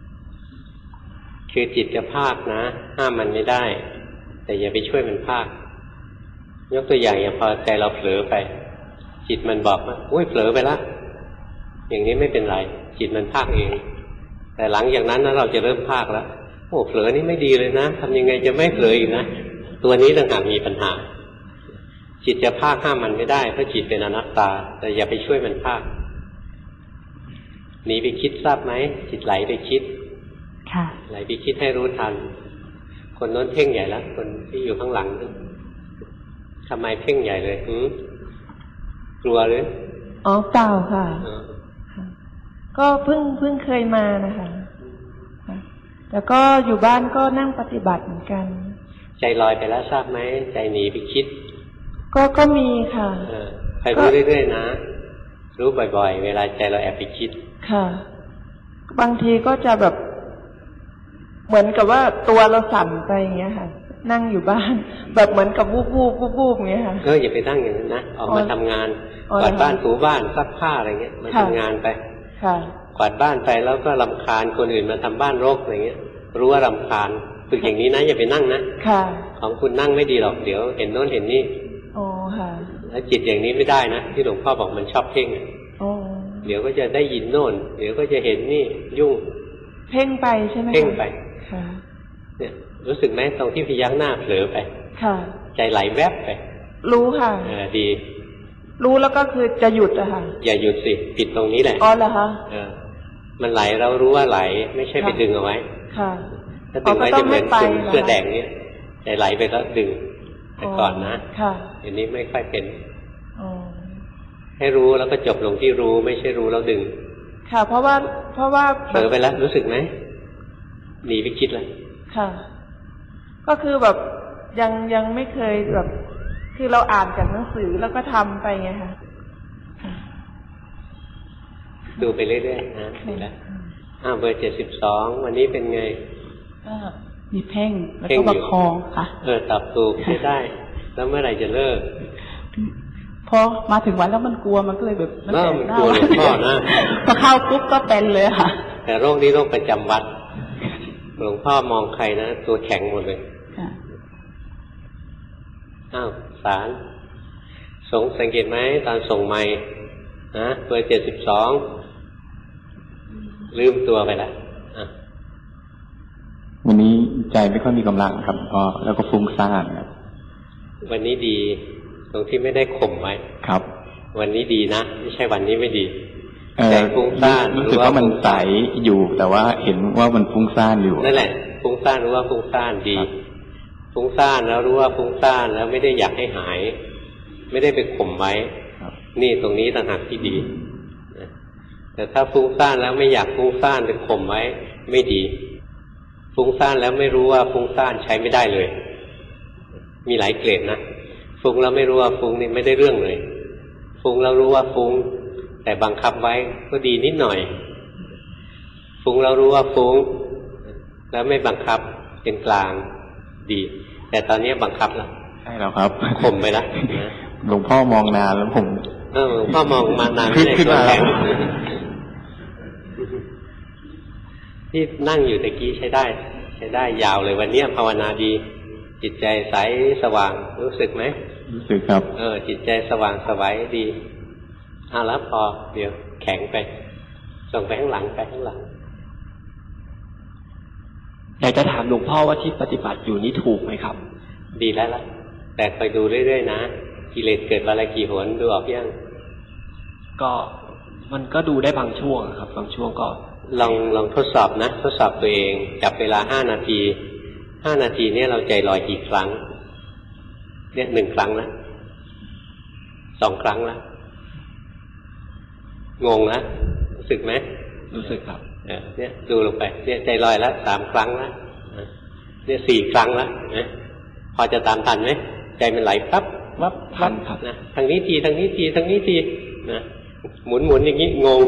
คือจิตจะพากนะห้ามมันไม่ได้แต่อย่าไปช่วยมันพากยกตัวอย่างอย่างพอใจเราเผลอไปจิตมันบอกว่าโอ้ยเผลอไปละอย่างนี้ไม่เป็นไรจิตมันพากเองแต่หลังจากนั้นนะเราจะเริ่มพากแล้วโอ้เผลอนี่ไม่ดีเลยนะทำยังไงจะไม่เผลออีกนะตัวนี้ต่างหากมีปัญหาจิตจะพากห้ามมันไม่ได้เพราะจิตเป็นอนัตตาแต่อย่าไปช่วยมันพากหนีไปคิดทราบไหมจิตไหลไปคิดค่ะไหลไปคิดให้รู้ทันคนโน้นเพ่งใหญ่แล้วคนที่อยู่ข้างหลังทำไมเพ่งใหญ่เลยหืกลัวหรืออ๋อเปล่าค่ะก็เพิ่งเพิ่งเคยมานะคะแต่ก็อยู่บ้านก็นั่งปฏิบัติเหมือนกันใจลอยไปแล้วทราบไหมใจหนีไปคิดก็ก็มีค่ะไปรู้เรื่อยๆนะรู้บ่อยๆเวลาใจเราแอบไปคิดค่ะบางทีก็จะแบบเหมือนกับว่าตัวเราสั่นไปอย่างเงี้ยค่ะนั่งอยู่บ้านแบบเหมือนกับวูบวูบวูบวูบอย่างเงี้ยค่ะเอออย่าไปนั่งอย่างนั้นนะออกมาทำงานกวาดบ้านถูบ้านซักผ้าอะไรเงี้ยมาทำงานไปกวาดบ้านไปแล้วก็รำคาญคนอื่นมาทำบ้านรกอะไรเงี้ยรู้ว่ารำคาญฝึกอย่างนี้นะอย่าไปนั่งนะของคุณนั่งไม่ดีหรอกเดี๋ยวเห็นโน้นเห็นนี่โอ้ค่ะแล้วจิตอย่างนี้ไม่ได้นะที่หลวงพ่อบอกมันชอบเพ่งเดี๋ยวก็จะได้ยินโน่นเดี๋ยวก็จะเห็นนี่ยุ่งเพ่งไปใช่ไหมเพ่งไปเนี่ยรู้สึกไหมตรงที่พยักหน้าเผลอไปค่ะใจไหลแวบไปรู้ค่ะเออดีรู้แล้วก็คือจะหยุดอะค่ะอย่าหยุดสิผิดตรงนี้แหละอ๋อเหรอคะเออมันไหลเรารู้ว่าไหลไม่ใช่ไปดึงเอาไว้ค่ะถ้าดึงไว้จะเหมือนคนเสื้อแดงเนี่ยใจไหลไปแล้วดึงแต่ก่อนนะค่ะอันนี้ไม่ค่อยเป็นให้รู้แล้วก็จบลงที่รู้ไม่ใช่รู้แล้วดึงค่ะเพราะว่าเพราะว่าเผลอไปแล้วรู้สึกไหมหนีไปคิดแล้วค่ะก็คือแบบยังยังไม่เคยแบบคือเราอ่านจากหนังสือแล้วก็ทำไปไงค่ะดูไปเรื่อยๆนะนี่แหละอ้าวเบอร์เจ็ดสิบสองวันนี้เป็นไงก็มีเพ่งแล้วก็ประคองค่ะเออตับถูกใช้ได้แล้วเมื่อไหร่จะเลิกพอมาถึงวันแล้วมันกลัวมันก็เลยแบบมันแต่หน้าหลวงพ่อนะพอเข้าปุ๊บก็เป็นเลยค่ะแต่โรคนี้โรคประจำวัดหลวงพ่อมองใครนะตัวแข็งหมดเลยอ้าวสารส่งสังเกตไหมตอนส่งไมค์นะเบอร์เจ็ดสิบสองลืมตัวไปแล้ววันนี้ใจไม่ค่อยมีกำลังครับพอแล้วก็ฟุ้งซ่านครับวันนี้ดีตรงที่ไม่ได้ข่มไว้ครับวันนี้ดีนะไม่ใช่วันนี้ไม่ดีใจฟุ้งซ่านรู้สึกว่ามันใสอยู่แต่ว่าเห็นว่ามันฟุ้งซ่านอยู่นั่นแหละฟุ้งซ่านรู้ว่าฟุ้งซ่านดีฟุ้งซ่านแล้วรู้ว่าฟุ้งซ่านแล้วไม่ได้อยากให้หายไม่ได้ไปข่มไว้นี่ตรงนี้ต่างหากที่ดีแต่ถ้าฟุ้งซ่านแล้วไม่อยากฟุ้งซ่านไปข่มไว้ไม่ดีฟุ้งซ่านแล้วไม่รู้ว่าฟุ้งซ่านใช้ไม่ได้เลยมีหลายเกรดนะฟุ้งแล้วไม่รู้ว่าฟุ้งนี่ไม่ได้เรื่องเลยฟุ้งแล้วรู้ว่าฟุ้งแต่บังคับไว้ก็ดีนิดหน่อยฟุ้งแล้วรู้ว่าฟุ้งแล้วไม่บังคับเป็นกลางดีแต่ตอนนี้บังคับแล้วใช่แล้วครับข่มไปแล้วหลวงพ่อมองนานแล้วผมเออหลวงพ่อมองมานานไม่ได้ตัวแข็งที่นั่งอยู่ตะกี้ใช้ได้ใช้ได้ยาวเลยวันนี้ภาวนาดีจิตใจใสสว่างรู้สึกไหมรู้สึกครับเออจิตใจสว่างสวัยดีเอาแล้วพอเดี๋ยวแข็งไปส่งไปข้างหลังไปข้างหลังอยากจะถามหลวงพ่อว่าที่ปฏิบัติอยู่นี้ถูกไหมครับดีแล้วล่ะแต่คอยดูเรื่อยๆนะกิเลสเกิดวันละกี่หนดูออกยังก็มันก็ดูได้บางช่วงครับบางช่วงก็ลองลองทดสอบนะทดสอบตัวเองจับเวลาห้านาทีห้านาทีเนี่ยเราใจลอยกี่ครั้งเนี่ยหนึ่งครั้งแล้วสองครั้งแล้วงงแล้วรู้สึกไหมรู้สึกครับเนี่ยดูลงไปเนี่ยใจลอยแล้วสามครั้งแล้วเนี่ยสี่ครั้งแล้วนะพอจะตามทันไหมใจมันไหลปั๊บวับวับนะทางนี้ทีทางนี้ทีทางนี้ทีนะหมุนหมุนอย่างนี้งง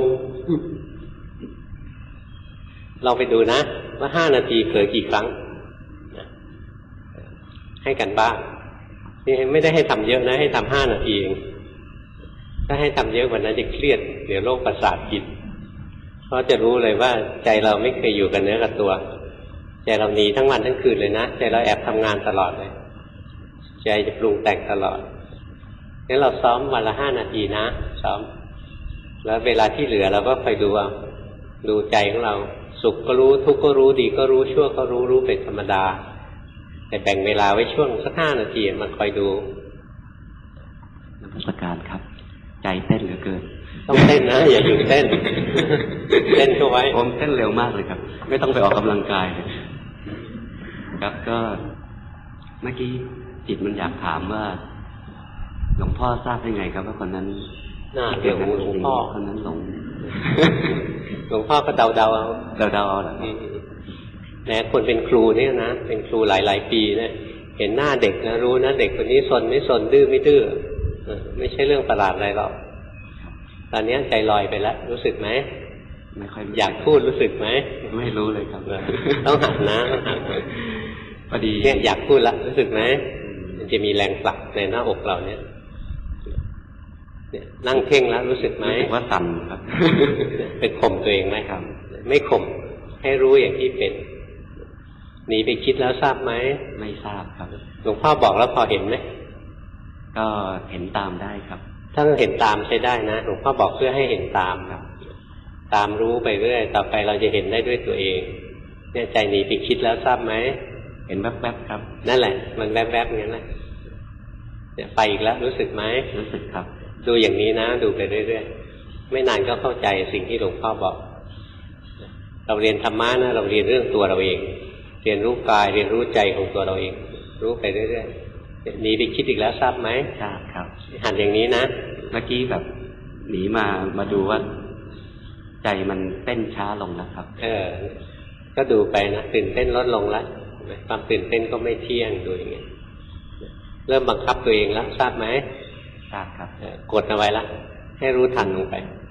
ลองไปดูนะว่าห้านาทีเผลอกี่ครั้งนะให้กันบ้างนี่ไม่ได้ให้ทำเยอะนะให้ทำห้านาทีเองถ้าให้ทำเยอะกว่านั้นจะเครียดเดี๋ยวโรคประสาทกินเพราะจะรู้เลยว่าใจเราไม่เคยอยู่กับเนื้อกับตัวใจเราหนีทั้งวันทั้งคืนเลยนะใจเราแอบทำงานตลอดเลยใจจะปรุงแต่งตลอดงั้นเราซ้อมวันละห้านาทีนะซ้อมแล้วเวลาที่เหลือเราก็คอยดูเอาดูใจของเราสุขก็รู้ทุกข์ก็รู้ดีก็รู้ชั่วก็รู้รู้เป็นธรรมดาแต่แบ่งเวลาไว้ช่วงสักห้านาทีมาคอยดูนมัสการครับใจเต้นเหลือเกินต้องเต้นนะอย่าหยุดเต้นเต้นเข้าไว้ผมเต้นเร็วมากเลยครับไม่ต้องไปออกกำลังกายเลยครับก็เมื่อกี้จิตมันอยากถามว่าหลวงพ่อทราบได้ไงครับว่าคนนั้นน่าเดี๋ยวหลวงพ่อคนนั้นหลงหลวงพ่อก็เดาเดาเอาเดาเดาเอาเหรอแม้คนเป็นครูเนี่ยนะเป็นครูหลายๆปีเนี่ยเห็นหน้าเด็กนะรู้นะเด็กคนนี้ซนไม่ซนดื้อไม่ดื้อไม่ใช่เรื่องประหลาดอะไรหรอกตอนนี้ใจลอยไปแล้วรู้สึกไหมไม่ค่อยอยากพูดรู้สึกไหมไม่รู้เลยครับต้องหัดนะต้องหัดพอดีเนี่ยอยากพูดละรู้สึกไหมมันจะมีแรงผลักในหน้าอกเราเนี่ยเนี่ยนั่งเพ่งแล้วรู้สึกไหมรู้สึกว่าสั่นครับไปข่มตัวเองไหมครับไม่ข่มให้รู้อย่างที่เป็นหนีไปคิดแล้วทราบไหมไม่ทราบครับหลวงพ่อบอกแล้วพอเห็นไหมก็เห็นตามได้ครับถ้าเห็นตามใช้ได้นะหลวงพ่อบอกเพื่อให้เห็นตามครับตามรู้ไปเรื่อยต่อไปเราจะเห็นได้ด้วยตัวเองเนี่ยใจหนีไปคิดแล้วทราบไหมเห็นแวบๆครับนั่นแหละมันแวบๆอย่างนั้นแหละเนี่ยไปอีกแล้วรู้สึกไหมรู้สึกครับดูอย่างนี้นะดูไปเรื่อยๆไม่นานก็เข้าใจสิ่งที่หลวงพ่อบอกเราเรียนธรรมะนะเราเรียนเรื่องตัวเราเองเรียนรู้กายเรียนรู้ใจของตัวเราเองรู้ไปเรื่อยๆหนีไปคิดอีกแล้วทราบไหมทราบครับหันอย่างนี้นะเมื่อกี้แบบหนีมามาดูว่าใจมันเต้นช้าลงนะครับเออก็ดูไปนะตื่นเต้นลดลงแล้วความตื่นเต้นก็ไม่เที่ยงดูอย่างเงี้ยเริ่มบังคับตัวเองแล้วทราบไหมทราบครับกดเอาไว้ละให้รู้ทันลงไป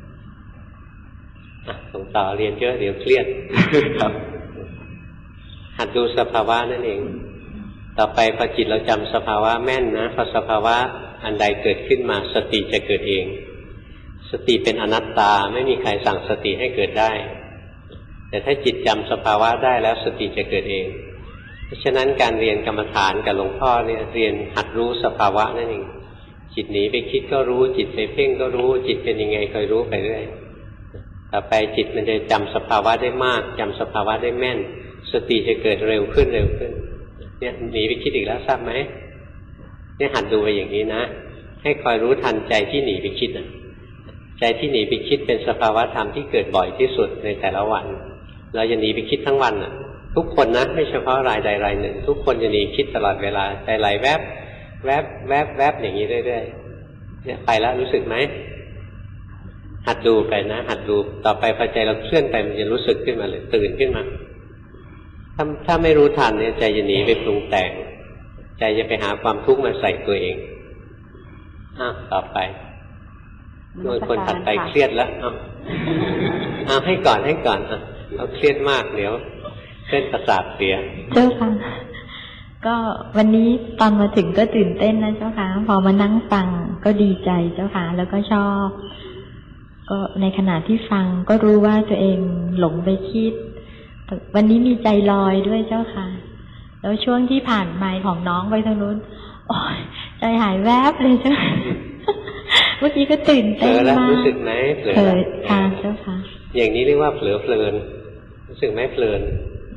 อ่ะส่งต่อเรียนเยอะเดี๋ยวเครียดครับหัดดูสภาวะนั่นเองต่อไปพอจิตเราจำสภาวะแม่นนะพอสภาวะอันใดเกิดขึ้นมาสติจะเกิดเองสติเป็นอนัตตาไม่มีใครสั่งสติให้เกิดได้แต่ถ้าจิตจำสภาวะได้แล้วสติจะเกิดเองเพราะฉะนั้นการเรียนกรรมฐานกับหลวงพ่อเนี่ยเรียนหัดรู้สภาวะนั่นเองจิตหนีไปคิดก็รู้จิตไปเพ่งก็รู้จิตเป็นยังไงคอยรู้ไปเรื่อยต่อไปจิตมันจะจำสภาวะได้มากจำสภาวะได้แม่นสติจะเกิดเร็วขึ้นเร็วขึ้นเนี่ยหนีไปคิดอีกแล้วทราบไหมเนี่ยหัดดูไปอย่างนี้นะให้คอยรู้ทันใจที่หนีไปคิดนะใจที่หนีไปคิดเป็นสภาวะธรรมที่เกิดบ่อยที่สุดในแต่ละวันเราจะหนีไปคิดทั้งวันน่ะทุกคนนะไม่เฉพาะรายใดรายหนึ่งทุกคนจะหนีคิดตลอดเวลาใจไหลแวบแวบแวบแวบอย่างนี้เรื่อยๆเนี่ยไปแล้วรู้สึกไหมหัดดูไปนะหัดดูต่อไปพอใจเราเคลื่อนไปมันจะรู้สึกขึ้นมาเลยตื่นขึ้นมาถ้าถ้าไม่รู้ทันเนี่ยใจจะหนีไปปรุงแต่งใจจะไปหาความทุกข์มาใส่ตัวเองอ้าวต่อไปโดยคนถัดไปเครียดแล้วเอาเอาให้ก่อนให้ก่อนอ่ะเราเครียดมากเดี๋ยวเส้นประสาทเสียเจ้าค่ะก็วันนี้ตอนมาถึงก็ตื่นเต้นนะเจ้าค่ะพอมานั่งฟังก็ดีใจเจ้าค่ะแล้วก็ชอบก็ในขณะที่ฟังก็รู้ว่าตัวเองหลงไปคิดวันนี้มีใจลอยด้วยเจ้าค่ะแล้วช่วงที่ผ่านไมค์ของน้องไปทางนู้นโอ้ยใจหายแวบเลยเจ้าเมื่อกี้ก็ตื่นเต้นมากรู้สึกไหมเผลอค่ะเจ้าค่ะอย่างนี้เรียกว่าเผลอเพลินรู้สึกไหมเพลิน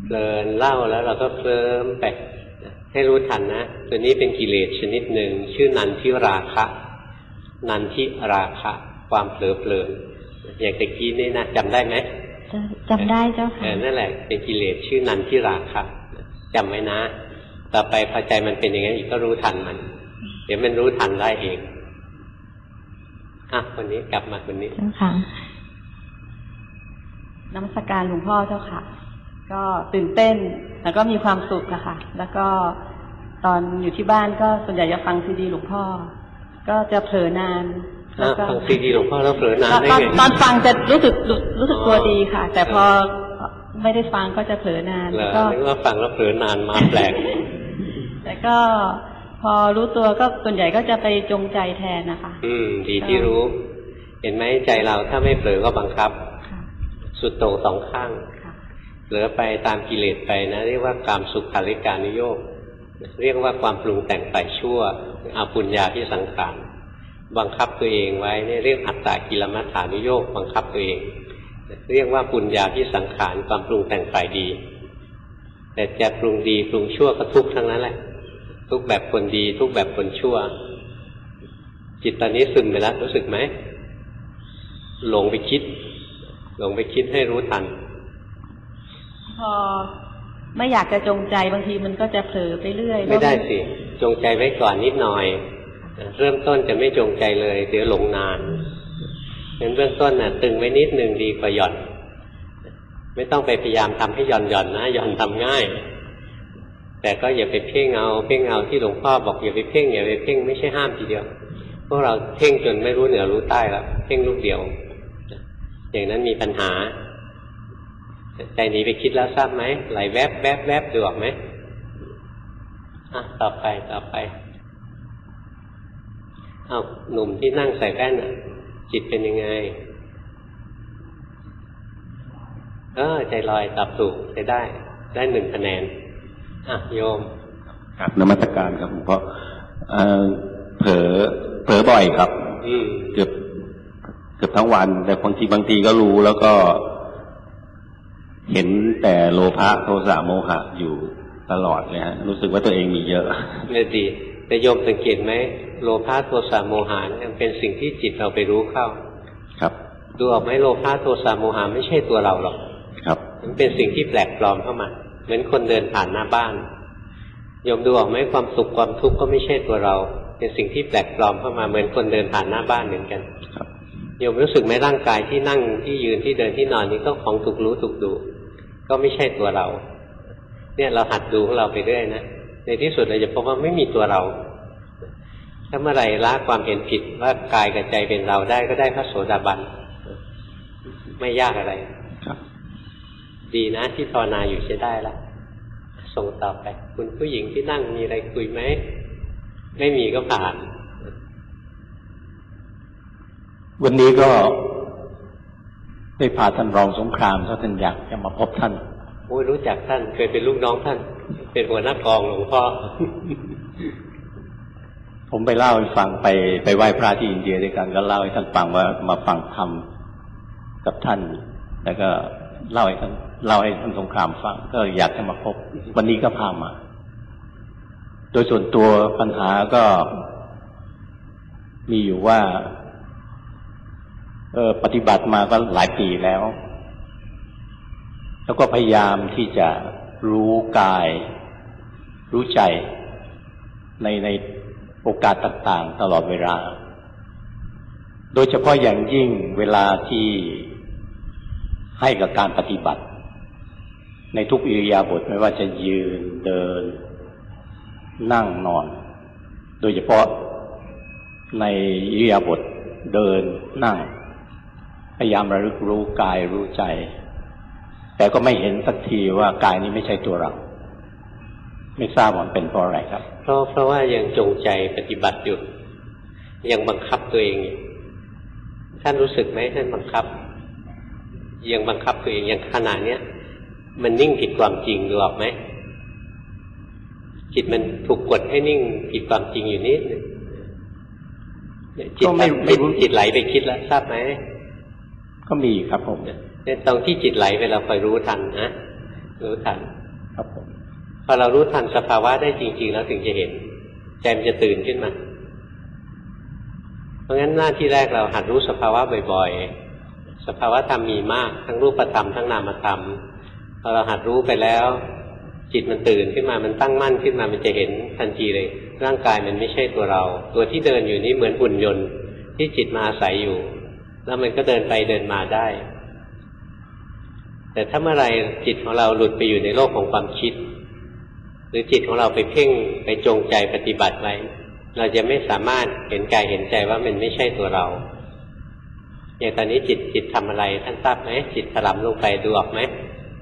เพลินเล่าแล้วเราก็เคลิ้มไปให้รู้ทันนะตัวนี้เป็นกิเลสชนิดหนึ่งชื่อนันทิราคะนันทิราคะความเผลอเพลินอย่างตะกี้นี่นะจำได้ไหมจำได้เจ้าค่ะนั่นแหละเป็นกิเลสชื่อนันทิราคะจำไว้นะต่อไปพอใจมันเป็นอย่างนั้นอีกก็รู้ทันมันเดี๋ยวมันรู้ทันได้เองอ่ะคนนี้กลับมาคนนี้เจ้าค่ะนมัสการหลวงพ่อเจ้าค่ะก็ตื่นเต้นแล้วก็มีความสุขนะคะแล้วก็ตอนอยู่ที่บ้านก็ส่วนใหญ่จะฟังซีดีหลวงพ่อก็จะเผลอนานแล้วก็ฟังซีดีหลวงพ่อแล้วเผลอนานได้ไงตอนฟังจะรู้สึกรู้สึกตัวดีค่ะแต่พอไม่ได้ฟังก็จะเผลอนานแล้วก็นึกว่าฟังแล้วเผลอนานมาแปลกแต่ก็พอรู้ตัวก็ส่วนใหญ่ก็จะไปจงใจแทนนะคะอืมดีที่รู้เห็นไหมใจเราถ้าไม่เผลอก็บังคับสุดโต่งสองข้างเผลอไปตามกิเลสไปนะเรียกว่ากามสุขาริการนิโยคเรียกว่าความปรุงแต่งฝ่ายชั่วอปุญญาที่สังขารบังคับตัวเองไว้นี่เรียกอัตตากิลมัฏฐานุโยคบังคับตัวเองเรียกว่าปุญญาที่สังขารความปรุงแต่งฝ่ายดีแต่จะปรุงดีปรุงชั่วก็ทุกข์ทั้งนั้นแหละทุกแบบคนดีทุกแบบคนชั่วจิตตอนนี้ซึมไปแล้วรู้สึกไหมหลงไปคิดหลงไปคิดให้รู้ทันพอไม่อยากจะจงใจบางทีมันก็จะเผลอไปเรื่อยไม่ได้สิจงใจไว้ก่อนนิดหน่อยเริ่มต้นจะไม่จงใจเลยเดี๋ยวหลงนานงั้นเบื้องต้นน่ะตึงไว้นิดนึงดีกว่าหย่อนไม่ต้องไปพยายามทำให้หย่อนหย่อนนะหย่อนทำง่ายแต่ก็อย่าไปเพ่งเอาเพ่งเอาที่หลวงพ่อบอกอย่าไปเพ่งอย่าไปเพ่งไม่ใช่ห้ามทีเดียวพวกเราเพ่งจนไม่รู้เหนือรู้ใต้แล้วเพ่งลูกเดียวอย่างนั้นมีปัญหาใจหนีไปคิดแล้วทราบไหมไหลแวบแวบแวบดูออกไหมอ่ะต่อไปต่อไปเอาหนุ่มที่นั่งใส่แว่นอ่ะจิตเป็นยังไงเออใจลอยตอบถูกใช้ได้ได้หนึ่งคะแนนอ่ะโยมครับนมัสการครับผมก็เผลอเผลอบ่อยครับเกือบเกือบทั้งวันแต่บางทีบางทีก็รู้แล้วก็เห็นแต่โลภะโทสะโมหะอยู่ตลอดเลยฮะรู้สึกว่าตัวเองมีเยอะเนี่ยดีแต่โยมสังเกตไหมโลภะโทสะโมหะมันเป็นสิ่งที่จิตเราไปรู้เข้าครับดูออกไหมโลภะโทสะโมหะไม่ใช่ตัวเราหรอกครับมันเป็นสิ่งที่แปลกปลอมเข้ามาเหมือนคนเดินผ่านหน้าบ้านโยมดูออกไหมความสุขความทุกข์ก็ไม่ใช่ตัวเราเป็นสิ่งที่แปลกปลอมเข้ามาเหมือนคนเดินผ่านหน้าบ้านเหมือนกันโยมรู้สึกไหมร่างกายที่นั่งที่ยืนที่เดินที่นอนนี้ก็ของถูกรู้ถูกดูก็ไม่ใช่ตัวเราเนี่ยเราหัดดูของเราไปเรื่อยนะในที่สุดเราจะพบว่าไม่มีตัวเราถ้าเมื่อไหร่ละความเห็นผิดว่ากายกับใจเป็นเราได้ก็ได้พระโสดาบันไม่ยากอะไรดีนะที่ภาวนาอยู่ใช้ได้แล้วส่งต่อไปคุณผู้หญิงที่นั่งมีอะไรคุยไหมไม่มีก็ผ่านวันนี้ก็ได้พาท่านรองสงครามท่านอยากจะมาพบท่านโอ้ยรู้จักท่านเคยเป็นลูกน้องท่านเป็นหัวหน้ากองหลวงพ่อผมไปเล่าให้ฟังไปไปไหว้พระที่อินเดียด้วยกันก็เล่าให้ท่านฟังว่ามาฟังธรรมกับท่านแล้วก็เล่าให้ท่านเล่าให้ท่านสงครามฟังก็อยากจะมาพบวันนี้ก็พามาโดยส่วนตัวปัญหาก็มีอยู่ว่าเออปฏิบัติมาก็หลายปีแล้วแล้วก็พยายามที่จะรู้กายรู้ใจในในโอกาสต่างๆตลอดเวลาโดยเฉพาะอย่างยิ่งเวลาที่ให้กับการปฏิบัติในทุกอิริยาบถไม่ว่าจะยืนเดินนั่งนอนโดยเฉพาะในอิริยาบถเดินนั่งพยายามระลึกรู้กายรู้ใจแต่ก็ไม่เห็นสักทีว่ากายนี้ไม่ใช่ตัวเราไม่ทราบว่าเป็นเพราะอะไรครับเพราะเพราะว่ายังจงใจปฏิบัติอยู่ยังบังคับตัวเองอยู่ท่านรู้สึกไหมท่านบังคับยังบังคับตัวเองอย่างขนาดเนี้ยมันนิ่งผิดความจริงดูออกไหมจิตมันถูกกดให้นิ่งผิดความจริงอยู่นิดนึงจิตไม่ไม่จิตไหลไปคิดแล้วทราบไหมก็มีครับผมเนี่ยตรงที่จิตไหลไปเราคอยรู้ทันนะรู้ทันพอเรารู้ทันสภาวะได้จริงๆแล้วถึงจะเห็นใจมันจะตื่นขึ้นมาเพราะงั้นหน้าที่แรกเราหัดรู้สภาวะบ่อยๆสภาวะธรรมมีมากทั้งรูปธรรมทั้งนามธรรมพอเราหัดรู้ไปแล้วจิตมันตื่นขึ้นมามันตั้งมั่นขึ้นมามันจะเห็นทันทีเลยร่างกายมันไม่ใช่ตัวเราตัวที่เดินอยู่นี้เหมือนหุ่นยนต์ที่จิตมาอาศัยอยู่แล้วมันก็เดินไปเดินมาได้แต่ถ้าเมื่อไรจิตของเราหลุดไปอยู่ในโลกของความคิดหรือจิตของเราไปเพ่งไปจงใจปฏิบัติไว้เราจะไม่สามารถเห็นกายเห็นใจว่ามันไม่ใช่ตัวเราอย่างตอนนี้จิตจิตทำอะไรท่านทราบไหมจิตถลำลงไปดูออกไหม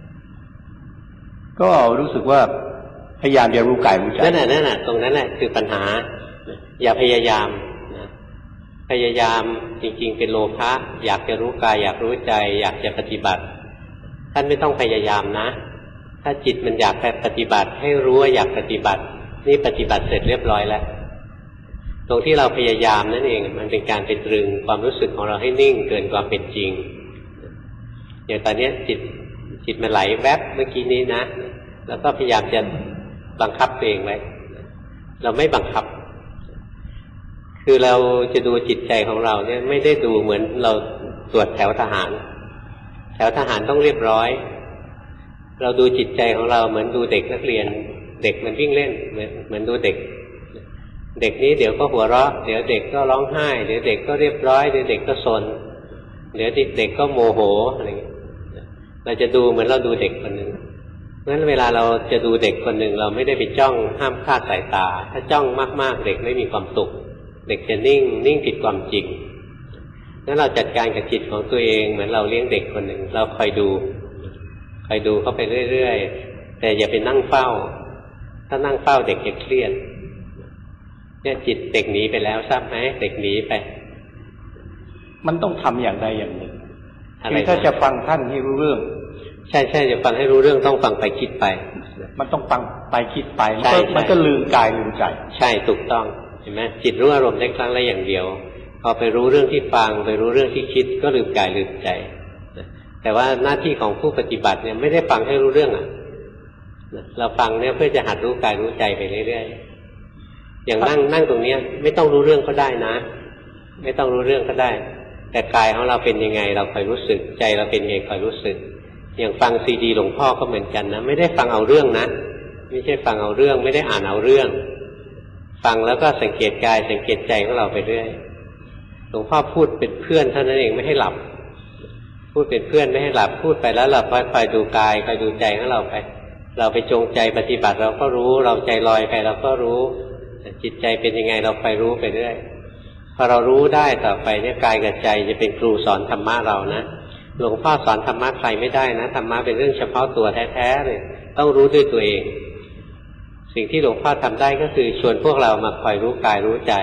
ก็รู้สึกว่าพยายามจะรู้กายรู้ใจนั่นแหละนั่นแหละตรงนั้นแหละคือปัญหาอย่าพยายามนะพยายามจริงๆเป็นโลภะอยากจะรู้กายอยากรู้ใจอยากจะปฏิบัติท่านไม่ต้องพยายามนะถ้าจิตมันอยากปฏิบัติให้รู้ว่าอยากปฏิบัตินี่ปฏิบัติเสร็จเรียบร้อยแล้วตรงที่เราพยายามนั่นเองมันเป็นการไปตรึงความรู้สึกของเราให้นิ่งเกินความเป็นจริงอย่างตอนนี้จิตจิตมันไหลแวบเมื่อกี้นี้นะแล้วก็พยายามจะบังคับตัวเองไว้เราไม่บังคับคือเราจะดูจิตใจของเราเนี่ยไม่ได้ดูเหมือนเราตรวจแถวทหารแถวทหารต้องเรียบร้อยเราดูจิตใจของเราเหมือนดูเด็กนักเรียนเด็กมันวิ่งเล่นเหมือนเหมือนดูเด็กเด็กนี้เดี๋ยวก็หัวเราะเดี๋ยวเด็กก็ร้องไห้เดี๋ยวเด็กก็เรียบร้อยเดี๋ยวเด็กก็ซนเดี๋ยวเด็กก็โมโหอะไรอย่างเงี้ยเราจะดูเหมือนเราดูเด็กคนหนึ่งเพราะฉะนั้นเวลาเราจะดูเด็กคนหนึ่งเราไม่ได้ไปจ้องห้ามคลาดสายตาถ้าจ้องมากๆเด็กไม่มีความสุขเด็กจะนิ่งนิ่งผิดความจริงงั้นเราจัดการกับจิตของตัวเองเหมือนเราเลี้ยงเด็กคนหนึ่งเราคอยดูคอยดูเข้าไปเรื่อยๆแต่อย่าไปนั่งเฝ้าถ้านั่งเฝ้าเด็กจะเครียดเนี่ยจิตเด็กหนีไปแล้วทราบไหมเด็กหนีไปมันต้องทำอย่างใดอย่างหนึ่งคือถ้าจะฟังท่านให้รู้เรื่องใช่ใช่จะฟังให้รู้เรื่องต้องฟังไปคิดไปมันต้องฟังไปคิดไปมันก็ลืมกายลืมใจใช่ถูกต้องเห็นไหมจิตรู้อารมณ์ได้ครั้งละอย่างเดียวพอไปรู้เรื่องที่ฟังไปรู้เรื่องที่คิดก็ลืมกายลืมใจแต่ว่าหน้าที่ของผู้ปฏิบัติเนี่ยไม่ได้ฟังให้รู้เรื่องอ่ะเราฟังเนี่ยเพื่อจะหัดรู้กายรู้ใจไปเรื่อยๆอย่างนั่งนั่งตรงนี้ไม่ต้องรู้เรื่องก็ได้นะไม่ต้องรู้เรื่องก็ได้แต่กายของเราเป็นยังไงเราคอยรู้สึกใจเราเป็นยังไงคอยรู้สึกอย่างฟังซีดีหลวงพ่อก็เหมือนกันนะไม่ได้ฟังเอาเรื่องนะไม่ใช่ฟังเอาเรื่องไม่ได้อ่านเอาเรื่องฟังแล้วก็สังเกตกายสังเกตใจของเราไปเรื่อยหลวงพ่อพูดเป็นเพื่อนเท่านั้นเองไม่ให้หลับพูดเป็นเพื่อนไม่ให้หลับพูดไปแล้วเราคอยดูกายคอยดูใจของเราไปเราไปจงใจปฏิบัติเราก็รู้เราใจลอยไปเราก็รู้จิตใจเป็นยังไงเราไปรู้ไปเรื่อยพอเรารู้ได้ต่อไปเนี่ยกายกับใจจะเป็นครูสอนธรรมะเรานะหลวงพ่อสอนธรรมะใครไม่ได้นะธรรมะเป็นเรื่องเฉพาะตัวแท้ๆเลยต้องรู้ด้วยตัวเองสิ่งที่หลวงพ่อทำได้ก็คือชวนพวกเรามาคอยรู้กายรู้ใจ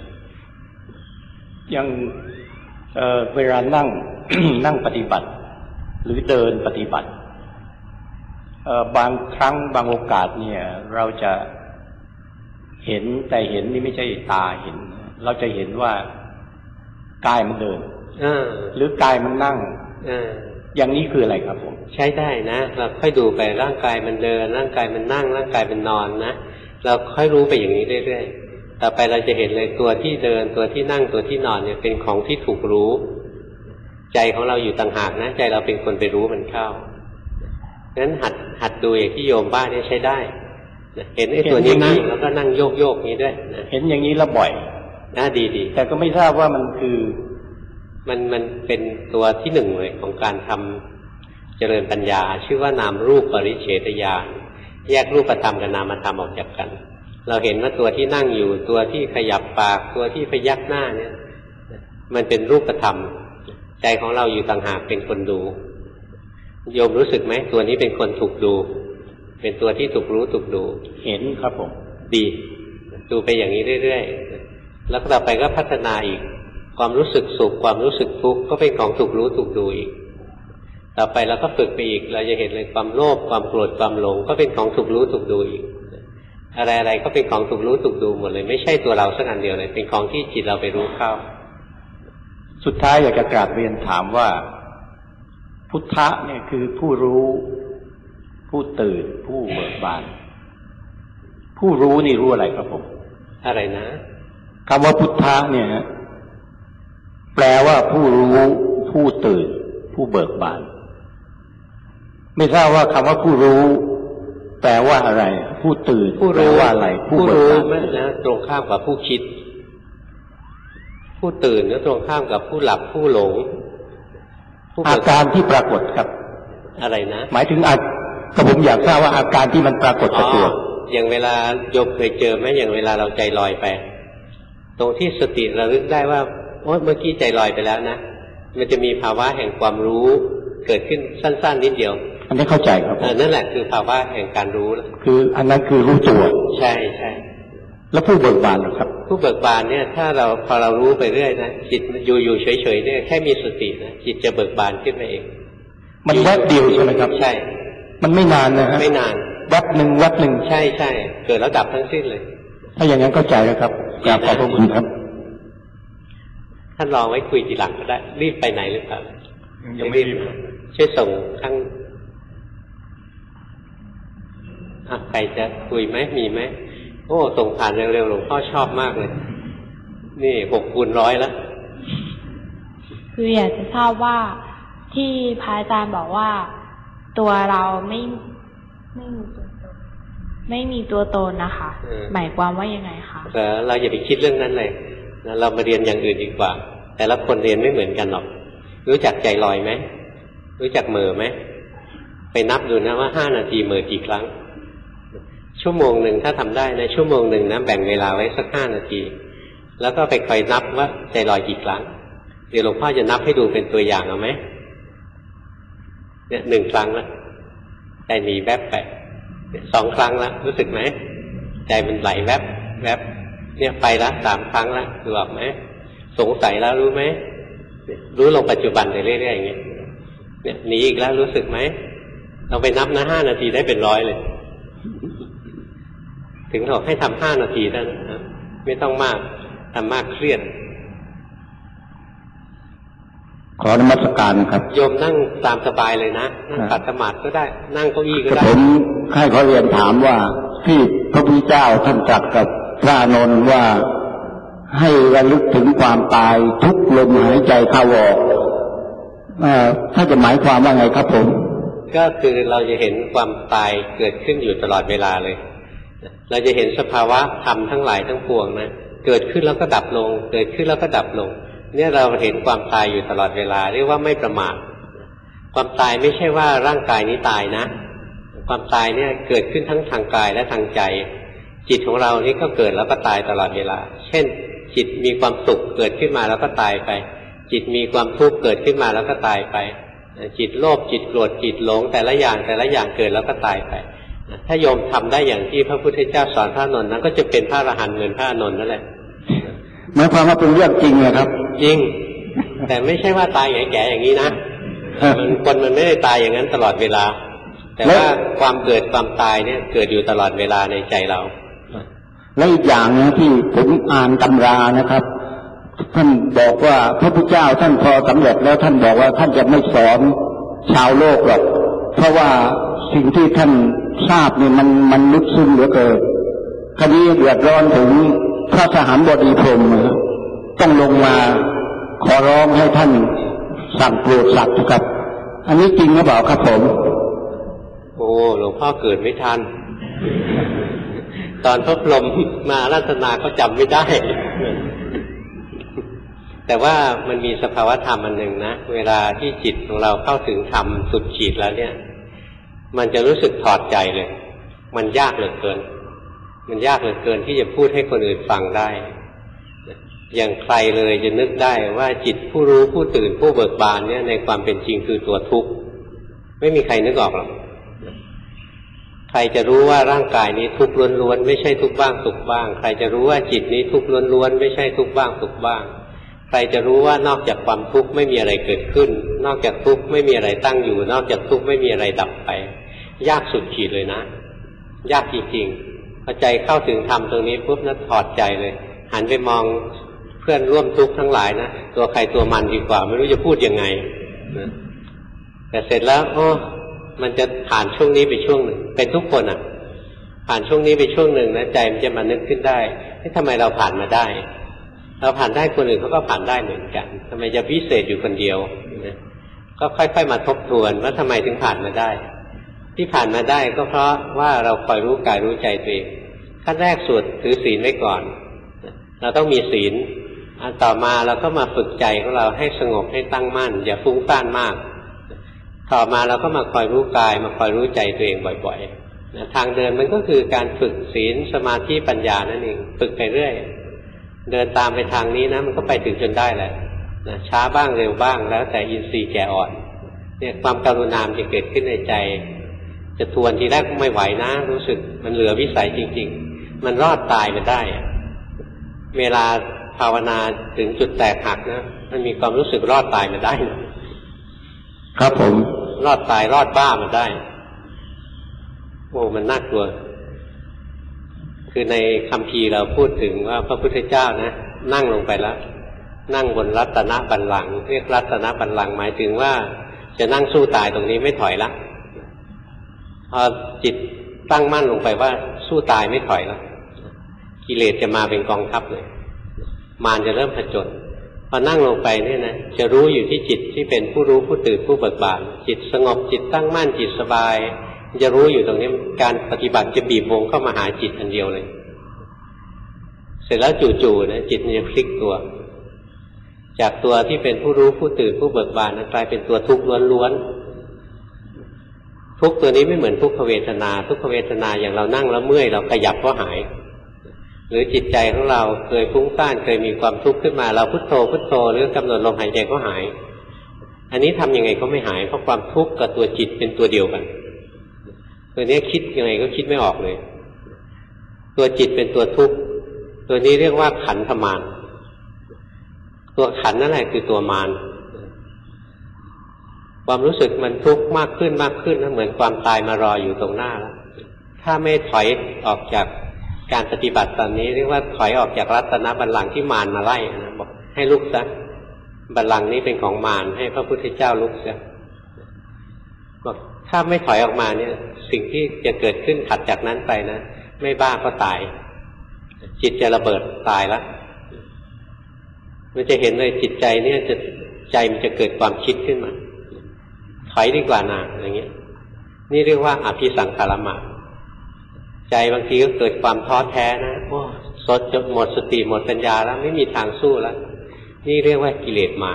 อย่างเอ่อเวลานั่ง นั่งปฏิบัติหรือเดินปฏิบัติเอ่อบางครั้งบางโอกาสเนี่ยเราจะเห็นแต่เห็นนี่ไม่ใช่ตาเห็นเราจะเห็นว่ากายมันเดินหรือกายมันนั่งอย่างนี้คืออะไรครับผมใช้ได้นะเราค่อยดูไปร่างกายมันเดินร่างกายมันนั่งร่างกายมันนอนนะเราค่อยรู้ไปอย่างนี้เรื่อยๆต่อไปเราจะเห็นเลยตัวที่เดินตัวที่นั่งตัวที่นอนเนี่ยเป็นของที่ถูกรู้ใจของเราอยู่ต่างหากนะใจเราเป็นคนไปรู้มันเข้างั้นหัดหัดดูอย่างที่โยมบ้านนี่ใช้ได้เห็นไอ้ตัวนี้นั่งแล้วก็นั่งโยกโยกนี้ด้วยเห็นอย่างนี้แล้วบ่อยน่าดีดีแต่ก็ไม่ทราบว่ามันคือมันมันเป็นตัวที่หนึ่งเลยของการทำเจริญปัญญาชื่อว่านามรูปปริเฉทญาณแยกรูปธรรมกับนามธรรมออกจากกันเราเห็นว่าตัวที่นั่งอยู่ตัวที่ขยับปากตัวที่พยักหน้าเนี่ยมันเป็นรูปธรรมใจของเราอยู่ต่างหากเป็นคนดูโยมรู้สึกไหมตัวนี้เป็นคนถูกดูเป็นตัวที่ถูกรู้ถูกดูเห็นครับผมดีดูไปอย่างนี้เรื่อยๆแล้วต่อไปก็พัฒนาอีกความรู้สึกสุขความรู้สึกทุกข์ก็เป็นของถูกรู้ถูกดูอีกต่อไปเราก็ฝึกไปอีกเราจะเห็นเลยความโลภความโกรธความหลงก็เป็นของถูกรู้ถูกดูอีกอะไรๆก็เป็นของถูกรู้ถูกดูหมดเลยไม่ใช่ตัวเราสักอันเดียวเลยเป็นของที่จิตเราไปรู้เข้าสุดท้ายอยากจะกราบเรียนถามว่าพุทธะเนี่ยคือผู้รู้ผู้ตื่นผู้เบิกบานผู้รู้นี่รู้อะไรครับผมอะไรนะคำว่าพุทธะเนี่ยแปลว่าผู้รู้ผู้ตื่นผู้เบิกบานไม่ทราบว่าคำว่าผู้รู้แปลว่าอะไรผู้ตื่นแปลว่าอะไรผู้รู้นะตรงข้ามกับผู้คิดผู้ตื่นก็ตรงข้ามกับผู้หลับผู้หลงอาการที่ปรากฏครับอะไรนะหมายถึงอาก็ผมอยากทราบว่าอาการที่มันปรากฏกับตัวอย่างเวลาโยมเคยเจอไหมอย่างเวลาเราใจลอยไปตรงที่สติระลึกได้ว่าโอ๊ยเมื่อกี้ใจลอยไปแล้วนะมันจะมีภาวะแห่งความรู้เกิดขึ้นสั้นๆนิดเดียวอันนี้เข้าใจครับนั่นแหละคือภาวะแห่งการรู้คืออันนั้นคือรู้ตัวใช่ใช่แล้วผู้เบิกบานหรอครับผู้เบิกบานเนี่ยถ้าเราพอเรารู้ไปเรื่อยนะจิตอยู่อยู่เฉยๆเนี่ยแค่มีสตินะจิตจะเบิกบานขึ้นมาเองมันแวบเดียวใช่ไหมครับใช่มันไม่นานนะฮะไม่นานแวบหนึ่งแวบหนึ่งใช่ใช่เกิดแล้วดับทั้งสิ้นเลยถ้าอย่างนั้นเข้าใจแล้วครับกราบขอบคุณครับท่านลองไว้คุยทีหลังก็ได้รีบไปไหนหรือเปล่ายังไม่รีบช่วยส่งข้างใครจะคุยไหมมีไหมโอ้ส่งผ่านเร็วๆหลวงพ่อชอบมากเลยนี่หกคูณร้อยแล้วคืออยากจะทราบว่าที่พระอาจารย์บอกว่าตัวเราไม่ไม่มีตัวตนไม่มีตัวตนนะคะหมายความว่ายังไงคะเออเราอย่าไปคิดเรื่องนั้นเลยเรามาเรียนอย่างอื่นดีกว่าแต่ละคนเรียนไม่เหมือนกันหรอกรู้จักใจลอยไหมรู้จักเหม่อไหมไปนับดูนะว่าห้านาทีเหม่อกี่ครั้งชั่วโมงหนึ่งถ้าทำได้นะชั่วโมงหนึ่งนะแบ่งเวลาไว้สักห้านาทีแล้วก็ไปคอยนับว่าใจลอยกี่ครั้งเดี๋ยวหลวงพ่อจะนับให้ดูเป็นตัวอย่างเอาไหมเนี่ยหนึ่งครั้งแล้วใจหนีแวบไปสองครั้งแล้วรู้สึกไหมใจมันไหลแวบแวบเนี่ยไปละสามครั้งแล้วดูออกไหมสงสัยแล้วรู้ไหมรู้ลงปัจจุบันไปเรื่อยๆอย่างเงี้ยเนี่ยหนีอีกแล้วรู้สึกไหมเราไปนับนะห้านาทีได้เป็นร้อยเลยถึงบอกให้ทำห้านาทีนั่นนะไม่ต้องมากทำมากเครียดขอนมัสการครับโยมนั่งตามสบายเลยนะนั่งขัดสมาธิก็ได้นั่งเก้าอี้ก็ได้ผมให้ขอเรียนถามว่าที่พระพุทธเจ้าท่านตรัสกับพระอานนท์ว่าให้ระลึกถึงความตายทุกลมหายใจเข้าออกถ้าจะหมายความว่าไงครับผมก็คือเราจะเห็นความตายเกิดขึ้นอยู่ตลอดเวลาเลยเราจะเห็นสภาวะธรรมทั้งหลายทั้งปวงนะเกิดขึ้นแล้วก็ดับลงเกิดขึ้นแล้วก็ดับลงเนี่ยเราเห็นความตายอยู่ตลอดเวลาเรียกว่าไม่ประมาทความตายไม่ใช่ว่าร่างกายนี้ตายนะความตายเนี่ยเกิดขึ้นทั้งทางกายและทางใจจิตของเรานี่ก็เกิดแล้วก็ตายตลอดเวลาเช่นจิตมีความสุขเกิดขึ้นมาแล้วก็ตายไปจิตมีความทุกข์เกิดขึ้นมาแล้วก็ตายไปจิตโลภจิตโกรธจิตหลงแต่ละอย่างแต่ละอย่างเกิดแล้วก็ตายไปถ้าโยมทำได้อย่างที่พระพุทธเจ้าสอนพระอานนท์นั้นก็จะเป็นพระอรหันต์เหมือนพระอานนท์นั่นแหละหมายความว่าเป็นเรื่องจริงเลยครับจริงแต่ไม่ใช่ว่าตายแก่ๆอย่างนี้นะมันคนมันไม่ได้ตายอย่างนั้นตลอดเวลาแต่ว่าความเกิดความตายเนี่ยเกิดอยู่ตลอดเวลาในใจเราและอีกอย่างนะที่ผมอ่านตำรานะครับท่านบอกว่าพระพุทธเจ้าท่านพอสำเร็จแล้วท่านบอกว่าท่านจะไม่สอนชาวโลกหรอกเพราะว่าสิ่งที่ท่านทราบเนี่ยมันมันลึกซึ้งเหลือเกินคราวนี้เดือดร้อนถึงพระสหบดีพรหมต้องลงมาขอร้องให้ท่านสั่งโปรดสัตว์ครับอันนี้จริงหรือเปล่าครับผมโอ้หลวงพ่อเกิดไม่ทันตอนพระพรหมมาอาราธนาก็จำไม่ได้แต่ว่ามันมีสภาวะธรรมอันหนึ่งนะเวลาที่จิตของเราเข้าถึงธรรมสุดขีดแล้วเนี่ยมันจะรู้สึกถอดใจเลยมันยากเหลือเกินมันยากเหลือเกินที่จะพูดให้คนอื่นฟังได้อย่างใครเลยจะนึกได้ว่าจิตผู้รู้ผู้ตื่นผู้เบิกบานเนี่ยในความเป็นจริงคือตัวทุกข์ไม่มีใครนึกออกหรอกใครจะรู้ว่าร่างกายนี้ทุกข์ล้วนๆไม่ใช่ทุกข์บ้างสุขบ้างใครจะรู้ว่าจิตนี้ทุกข์ล้วนๆไม่ใช่ทุกข์บ้างสุขบ้างใครจะรู้ว่านอกจากความทุกข์ไม่มีอะไรเกิดขึ้นนอกจากทุกข์ไม่มีอะไรตั้งอยู่นอกจากทุกข์ไม่มีอะไรดับไปยากสุดขีดเลยนะยากจริงๆพอใจเข้าถึงธรรมตรงนี้ปุ๊บนั้นถอดใจเลยหันไปมองเพื่อนร่วมทุกข์ทั้งหลายนะตัวใครตัวมันดีกว่าไม่รู้จะพูดยังไงนะแต่เสร็จแล้วโอ้มันจะผ่านช่วงนี้ไปช่วงหนึ่งเป็นทุกคนอ่ะผ่านช่วงนี้ไปช่วงหนึ่งนะใจมันจะมานึกขึ้นได้ที่ทำไมเราผ่านมาได้เราผ่านได้คนอื่นเขาก็ผ่านได้เหมือนกันทำไมจะพิเศษอยู่คนเดียวนะก็ค่อยๆมาทบทวนว่าทำไมถึงผ่านมาได้ที่ผ่านมาได้ก็เพราะว่าเราคอยรู้กายรู้ใจตัวเองขั้นแรกสุดถือศีลไว้ก่อนเราต้องมีศีลอันต่อมาเราก็มาฝึกใจของเราให้สงบให้ตั้งมั่นอย่าฟุ้งซ่านมากต่อมาเราก็มาคอยรู้กายมาคอยรู้ใจตัวเองบ่อยๆนะทางเดินมันก็คือการฝึกศีลสมาธิปัญญานั่นเองฝึกไปเรื่อยเดินตามไปทางนี้นะมันก็ไปถึงจนได้แหละนะช้าบ้างเร็วบ้างแล้วแต่อินทรีย์แก่อ่อนเนี่ยความกรุณาจะเกิดขึ้นในใจจะทวนทีแรกไม่ไหวนะรู้สึกมันเหลือวิสัยจริงๆมันรอดตายมันได้เวลาภาวนาถึงจุดแตกหักนะมันมีความรู้สึกรอดตายมันได้นะครับผมรอดตายรอดบ้ามันได้โอ้มันน่ากลัวคือในคัมภีร์เราพูดถึงว่าพระพุทธเจ้านะนั่งลงไปแล้วนั่งบนรัตนบัลลังก์เรียกรัตนบัลลังก์หมายถึงว่าจะนั่งสู้ตายตรงนี้ไม่ถอยละพอจิตตั้งมั่นลงไปว่าสู้ตายไม่ถอยแล้วกิเลสจะมาเป็นกองทัพเลยมารจะเริ่มผจญพอนั่งลงไปเนี่ยนะจะรู้อยู่ที่จิตที่เป็นผู้รู้ผู้ตื่นผู้เบิกบานจิตสงบจิตตั้งมั่นจิตสบายจะรู้อยู่ตรงนี้การปฏิบัติจะบีบวงเข้ามาหาจิตอันเดียวเลยเสร็จแล้วจู่ๆนะจิตมันจะพลิกตัวจากตัวที่เป็นผู้รู้ผู้ตื่นผู้เบิกบานกลายเป็นตัวทุกข์ล้วนๆทุกข์ตัวนี้ไม่เหมือนทุกขเวทนาทุกขเวทนาอย่างเรานั่งแล้วเมื่อยเราขยับก็หายหรือจิตใจของเราเคยฟุ้งซ่านเคยมีความทุกข์ขึ้นมาเราพุทโธพุทโธหรือกำหนดลมหายใจก็หายอันนี้ทำยังไงก็ไม่หายเพราะความทุกข์กับตัวจิตเป็นตัวเดียวกันตัวนี้คิดยังไงก็คิดไม่ออกเลยตัวจิตเป็นตัวทุกข์ตัวนี้เรียกว่าขันธมารตัวขันนั่นแหละคือตัวมารความรู้สึกมันทุกข์มากขึ้นมากขึ้นนะเหมือนความตายมารออยู่ตรงหน้าแล้วถ้าไม่ถอยออกจากการปฏิบัติตอนนี้เรียกว่าถอยออกจากรัตนบัลลังก์ที่มารมาไล่นะบอกให้ลุกซะบัลลังก์นี้เป็นของมารให้พระพุทธเจ้าลุกซะบอกถ้าไม่ถอยออกมาเนี่ยสิ่งที่จะเกิดขึ้นถัดจากนั้นไปนะไม่บ้าก็ตายจิตจะระเบิดตายแล้วมันจะเห็นเลยจิตใจเนี่ยจะใจมันจะเกิดความคิดขึ้นมาถอยดีกว่านาอย่างเงี้ยนี่เรียกว่าอภิสังขารมะใจบางทีก็เกิดความท้อแท้นะโอ้สดจนหมดสติหมดปัญญาแล้วไม่มีทางสู้แล้วนี่เรียกว่ากิเลสมาร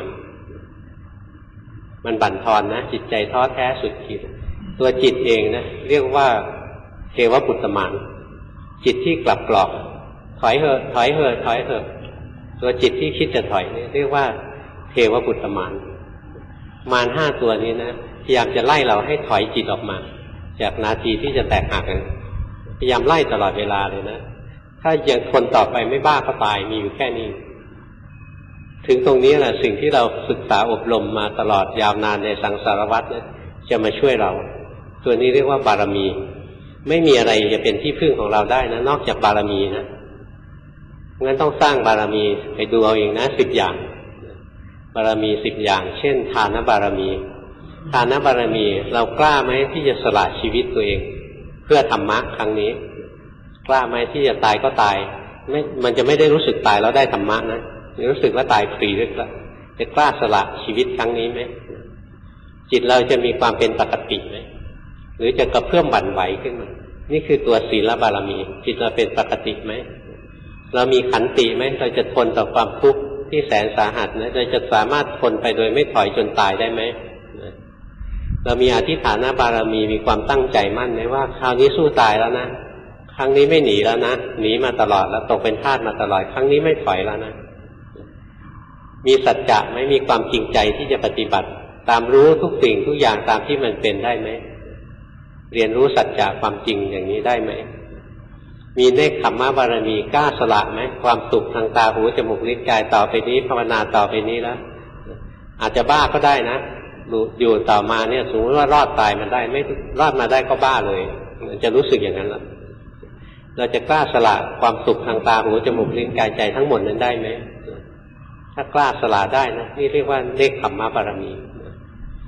มันบั่นทอนนะจิตใจท้อแท้สุดขีดตัวจิตเองนะเรียกว่าเทวปุตตมารจิตที่กลับกรอกถอยเหอะถอยเหอะถอยเหอะตัวจิตที่คิดจะถอยนี่เรียกว่าเทวปุตตมารมารห้าตัวนี้นะพยายามจะไล่เราให้ถอยจิตออกมาจากนาทีที่จะแตกหักกันพยายามไล่ตลอดเวลาเลยนะถ้ายังทนต่อไปไม่บ้าก็ตายมีอยู่แค่นี้ถึงตรงนี้แหละสิ่งที่เราศึกษาอบรมมาตลอดยาวนานในสังสารวัฏนะจะมาช่วยเราตัวนี้เรียกว่าบารมีไม่มีอะไรจะเป็นที่พึ่งของเราได้นะนอกจากบารมีนะงั้นต้องสร้างบารมีไปดูเอาเองนะสิบอย่างบารมีสิบอย่างเช่นทานบารมีทานบารมีเรากล้าไหมที่จะสละชีวิตตัวเองเพื่อธรรมะครั้งนี้กล้าไหมที่จะตายก็ตายไม่มันจะไม่ได้รู้สึกตายแล้วได้ธรรมะนะรู้สึกว่าตายฟรีด้วยละจะกล้าสละชีวิตครั้งนี้ไหมจิตเราจะมีความเป็นปกติไหมหรือจะกระเพื่อมบั่นไหวขึ้นมานี่คือตัวศีลบารมีจิตเราเป็นปกติไหมเรามีขันติไหมเราจะทนต่อความทุกข์ที่แสนสาหัสนะเราจะสามารถทนไปโดยไม่ถอยจนตายได้ไหมเรามีอธิฐานบารมีมีความตั้งใจมั่นไหมว่าคราวนี้สู้ตายแล้วนะครั้งนี้ไม่หนีแล้วนะหนีมาตลอดแล้วตกเป็นทาสมาตลอดครั้งนี้ไม่ถอยแล้วนะมีสัจจะไหมมีความจริงใจที่จะปฏิบัติตามรู้ทุกสิ่งทุกอย่างตามที่มันเป็นได้ไหมเรียนรู้สัจจะความจริงอย่างนี้ได้ไหมมีเนคขมมะบารมีกล้าสละไหมความสุขทางตาหูจมูกลิ้นกายต่อไปนี้ภาวนาต่อไปนี้แล้วอาจจะบ้าก็ได้นะอยู่ต่อมาเนี่ยสมมติว่ารอดตายมันได้ไม่รอดมาได้ก็บ้าเลยจะรู้สึกอย่างนั้นละเราจะกล้าสละความสุขทางตาหูจมูกลิ้นกายใจทั้งหมดนั้นได้ไหมถ้ากล้าสละได้นะนี่เรียกว่าเนคขมมะบารมี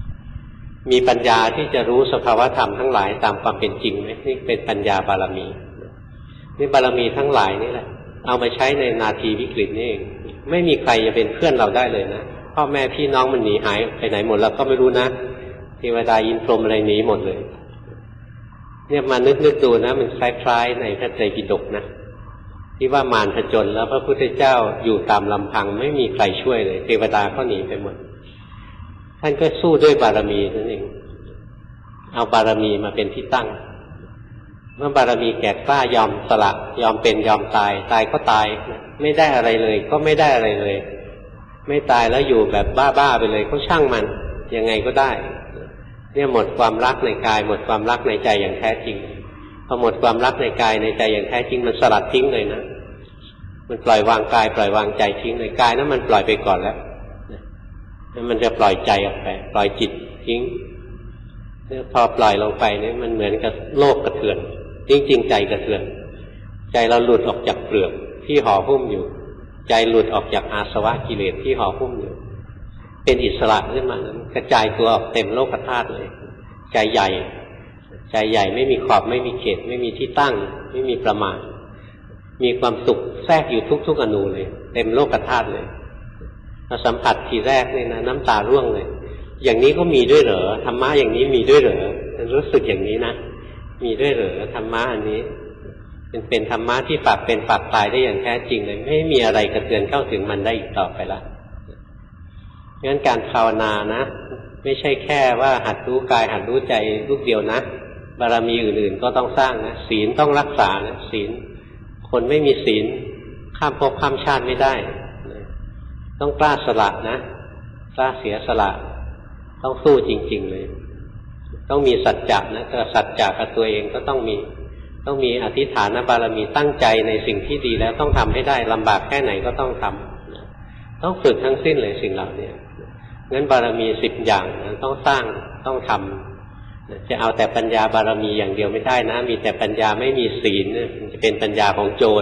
มีปัญญาที่จะรู้สภาวธรรมทั้งหลายตามความเป็นจริงไหมนี่เป็นปัญญาบารมีนี่บารมีทั้งหลายนี่แหละเอามาใช้ในนาทีวิกฤตนี่เองไม่มีใครจะเป็นเพื่อนเราได้เลยนะพ่อแม่พี่น้องมันหนีหายไปไหนหมดเราก็ไม่รู้นะเทวดาอินพรหมอะไรหนีหมดเลยเนี่ยมานึกนึกดูนะมันคล้ายๆในพระไตรปิฎกนะที่ว่ามารผจญแล้วพระพุทธเจ้าอยู่ตามลำพังไม่มีใครช่วยเลยเทวดาก็หนีไปหมดท่านก็สู้ด้วยบารมีนั่นเองเอาบารมีมาเป็นที่ตั้งเมื่อบารมีแก่กล้ายอมสละยอมเป็นยอมตายตายก็ตายไม่ได้อะไรเลยก็ไม่ได้อะไรเลยไม่ตายแล้วอยู่แบบบ้าๆไปเลยก็ช่างมันยังไงก็ได้เนี่ยหมดความรักในกายหมดความรักในใจอย่างแท้จริงพอหมดความรักในกายในใจอย่างแท้จริงมันสลัดทิ้งเลยนะมันปล่อยวางกายปล่อยวางใจทิ้งเลยกายนั้นมันปล่อยไปก่อนแล้วมันจะปล่อยใจออกไปปล่อยจิตทิ้งเนี่ยพอปล่อยลงไปเนี่ยมันเหมือนกับโลกกระเทือนจริงๆใจกระเทือนใจเราหลุดออกจากเปลือกที่ห่อหุ้มอยู่ใจหลุดออกจากอาสวะกิเลสที่ห่อหุ้มอยู่เป็นอิสระขึ้นมานั้นกระจายตัวออกเต็มโลกธาตุเลยใจใหญ่ใจใหญ่ไม่มีขอบไม่มีเขตไม่มีที่ตั้งไม่มีประมาณมีความสุขแทรกอยู่ทุกๆอนูเลยเต็มโลกธาตุเลยเราสัมผัสทีแรกนี่นะน้ำตาร่วงเลยอย่างนี้ก็มีด้วยเหรอธรรมะอย่างนี้มีด้วยเหรอรู้สึกอย่างนี้นะมีด้วยเหรอธรรมะอันนี้เป็นเป็นธรรมะที่ฝากเป็นฝากตายได้อย่างแท้จริงเลยไม่มีอะไรกระเทือนเข้าถึงมันได้อีกต่อไปละงั้นการภาวนานะไม่ใช่แค่ว่าหัดรู้กายหัดรู้ใจลูกเดียวนะบารมีอื่นๆก็ต้องสร้างนะศีลต้องรักษานะศีลคนไม่มีศีลข้ามภพข้ามชาติไม่ได้ต้องกล้าสละนะกล้าเสียสละต้องสู้จริงๆเลยต้องมีสัจจะนะแต่สัจจะกับตัวเองก็ต้องมีต้องมีอธิษฐานบารมีตั้งใจในสิ่งที่ดีแล้วต้องทำให้ได้ลำบากแค่ไหนก็ต้องทำต้องฝึกทั้งสิ้นเลยสิ่งเหล่านี้งั้นบารมีสิบอย่างนะต้องสร้างต้องทำจะเอาแต่ปัญญาบารมีอย่างเดียวไม่ได้นะมีแต่ปัญญาไม่มีศีลมันจะเป็นปัญญาของโจร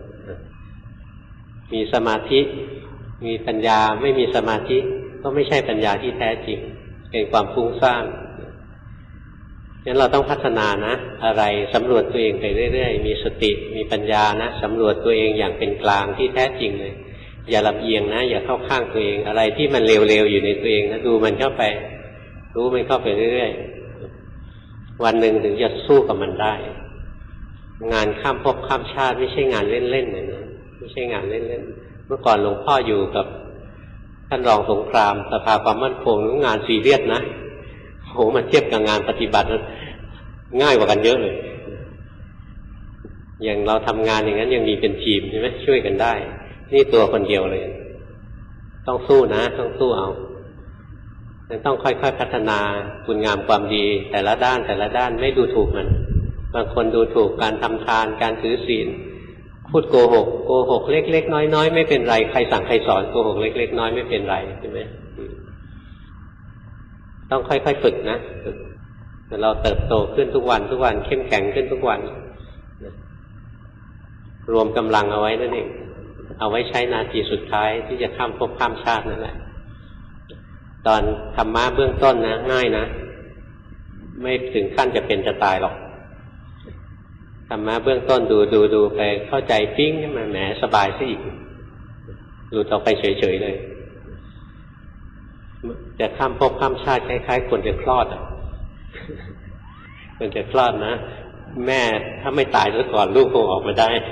มีสมาธิมีปัญญาไม่มีสมาธิก็ไม่ใช่ปัญญาที่แท้จริงเป็นความฟุ้งซ่านงั้นเราต้องพัฒนานะอะไรสำรวจตัวเองไปเรื่อยๆมีสติมีปัญญานะสำรวจตัวเองอย่างเป็นกลางที่แท้จริงเลยอย่าลำเอียงนะอย่าเข้าข้างตัวเองอะไรที่มันเลวๆอยู่ในตัวเองนะดูมันเข้าไปรู้มันเข้าไปเรื่อยๆวันหนึ่งถึงจะสู้กับมันได้งานข้ามภพข้ามชาติไม่ใช่งานเล่นๆเลยนะไม่ใช่งานเล่นๆเมื่อก่อนหลวงพ่ออยู่กับท่านรองสงครามสภาความมั่นคงงานซีเรียสนะโหมันเทียบกับงานปฏิบัติง่ายกว่ากันเยอะเลยอย่างเราทำงานอย่างนั้นยังมีเป็นทีมใช่ไหมช่วยกันได้นี่ตัวคนเดียวเลยต้องสู้นะต้องสู้เอาต้องค่อยๆพัฒนาคุณงามความดีแต่ละด้านแต่ละด้านไม่ดูถูกมันบางคนดูถูกการทำทานการถือศีลพูดโกหกโกหกเล็กๆน้อยๆไม่เป็นไรใครสั่งใครสอนโกหกเล็กๆน้อยไม่เป็นไรใช่ไหมต้องค่อยๆฝึกนะฝึกเราเติบโตขึ้นทุกวันทุกวันเข้มแข็งขึ้นทุกวันรวมกำลังเอาไว้นั่นเองเอาไว้ใช้นาทีสุดท้ายที่จะข้ามภพข้ามชาตินั่นแหละตอนธรรมะเบื้องต้นนะง่ายนะไม่ถึงขั้นจะเป็นจะตายหรอกธรรมะเบื้องต้นดูดูดูไปเข้าใจปิ้งให้มันแหมสบายซะอีกหลุดออกไปเฉยๆเลยจะข้ามภพข้ามชาติคล้ายๆคนจะคลอดอ่ะคนจะคลอดนะแม่ถ้าไม่ตายซะก่อนลูกคงออกมาได้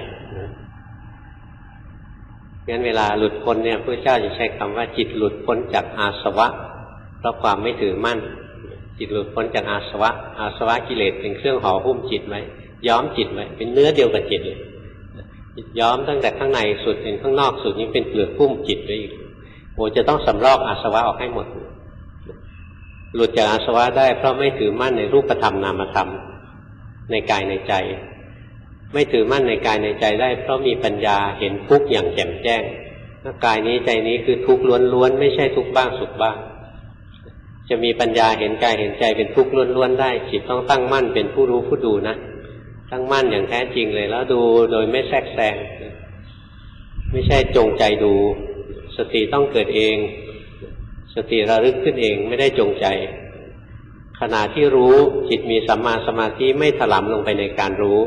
งั้นเวลาหลุดพ้นเนี่ยพระเจ้าจะใช้คำว่าจิตหลุดพ้นจากอาสวะเพราะความไม่ถือมั่นจิตหลุดพ้นจากอาสวะอาสวะกิเลสเป็นเครื่องห่อหุ้มจิตไว้ย้อมจิตไว้เป็นเนื้อเดียวกับจิตเลยย้อมตั้งแต่ข้างในสุดถึงข้างนอกสุดนี่เป็นเปลือกหุ้มจิตไว้อีกโอ้จะต้องสำรอกอาสวะออกให้หมดหลุดจากอาสวะได้เพราะไม่ถือมั่นในรูปธรรมนามธรรมในกายในใจไม่ถือมั่นในกายในใจได้เพราะมีปัญญาเห็นทุกข์อย่างแจ่มแจ้งว่ากายนี้ใจนี้คือทุกข์ล้วนๆไม่ใช่ทุกข์บ้างสุขบ้างจะมีปัญญาเห็นกายเห็นใจเป็นทุกข์ล้วนๆได้จิตต้องตั้งมั่นเป็นผู้รู้ผู้ดูนะตั้งมั่นอย่างแท้จริงเลยแล้วดูโดยไม่แทรกแซงไม่ใช่จงใจดูสติต้องเกิดเองสติระลึกขึ้นเองไม่ได้จงใจขณะที่รู้จิตมีสัมมาสมาธิไม่ถลำลงไปในการรู้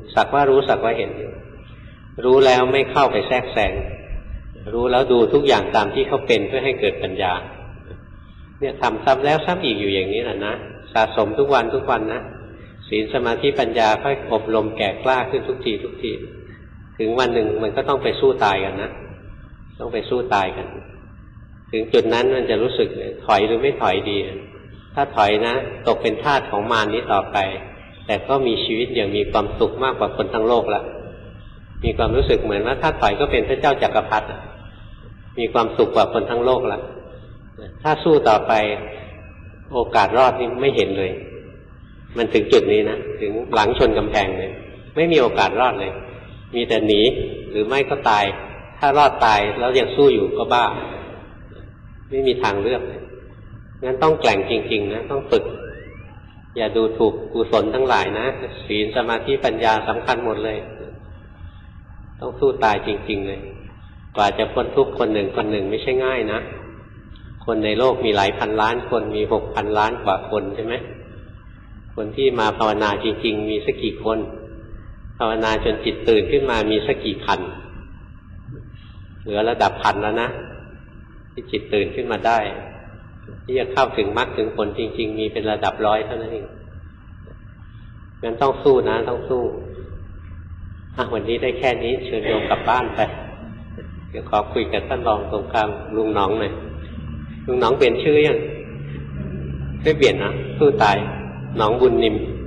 สักว่ารู้สักว่าเห็นอยู่รู้แล้วไม่เข้าไปแทรกแซงรู้แล้วดูทุกอย่างตามที่เขาเป็นเพื่อให้เกิดปัญญาเนี่ยทำซ้ำแล้วซ้ำอีกอยู่อย่างนี้แหละนะสะสมทุกวันทุกวันนะศีลสมาธิปัญญาค่อยอบรมแก่กล้าขึ้นทุกทีทุกทีถึงวันหนึ่งมันก็ต้องไปสู้ตายกันนะต้องไปสู้ตายกันถึงจุดนั้นมันจะรู้สึกถอยหรือไม่ถอยดีถ้าถอยนะตกเป็นทาสของมารนี้ต่อไปแต่ก็มีชีวิตอย่างมีความสุขมากกว่าคนทั้งโลกละมีความรู้สึกเหมือนว่าถ้าถอยก็เป็นพระเจ้าจักรพรรดิมีความสุขกว่าคนทั้งโลกละถ้าสู้ต่อไปโอกาสรอดนี่ไม่เห็นเลยมันถึงจุดนี้นะถึงหลังชนกำแพงเลยไม่มีโอกาสรอดเลยมีแต่หนีหรือไม่ก็ตายถ้ารอดตายแล้วยังสู้อยู่ก็บ้าไม่มีทางเลือกเลยงั้นต้องแกร่งจริงๆนะต้องฝึกอย่าดูถูกกุศลทั้งหลายนะศีลสมาธิปัญญาสำคัญหมดเลยต้องสู้ตายจริงๆเลยกว่าจะพ้นทุกข์คนหนึ่งคนหนึ่งไม่ใช่ง่ายนะคนในโลกมีหลายพันล้านคนมีหกพันล้านกว่าคนใช่ไหมคนที่มาภาวนาจริงๆมีสักกี่คนภาวนาจนจิตตื่นขึ้นมามีสักกี่พันเหลือระดับพันแล้วนะที่จิตตื่นขึ้นมาได้ที่จะเข้าถึงมรรคถึงผลจริงๆมีเป็นระดับร้อยเท่านั้นเองงั้นต้องสู้นะต้องสู้อ่ะวันนี้ได้แค่นี้เชิญโยมกลับบ้านไปเดี๋ยวขอคุยกับท่านรองตรงกลางลุงหนองหน่อยลุงหนองเปลี่ยนชื่อยังไม่เปลี่ยนนะสู้ตายหนองบุญนิม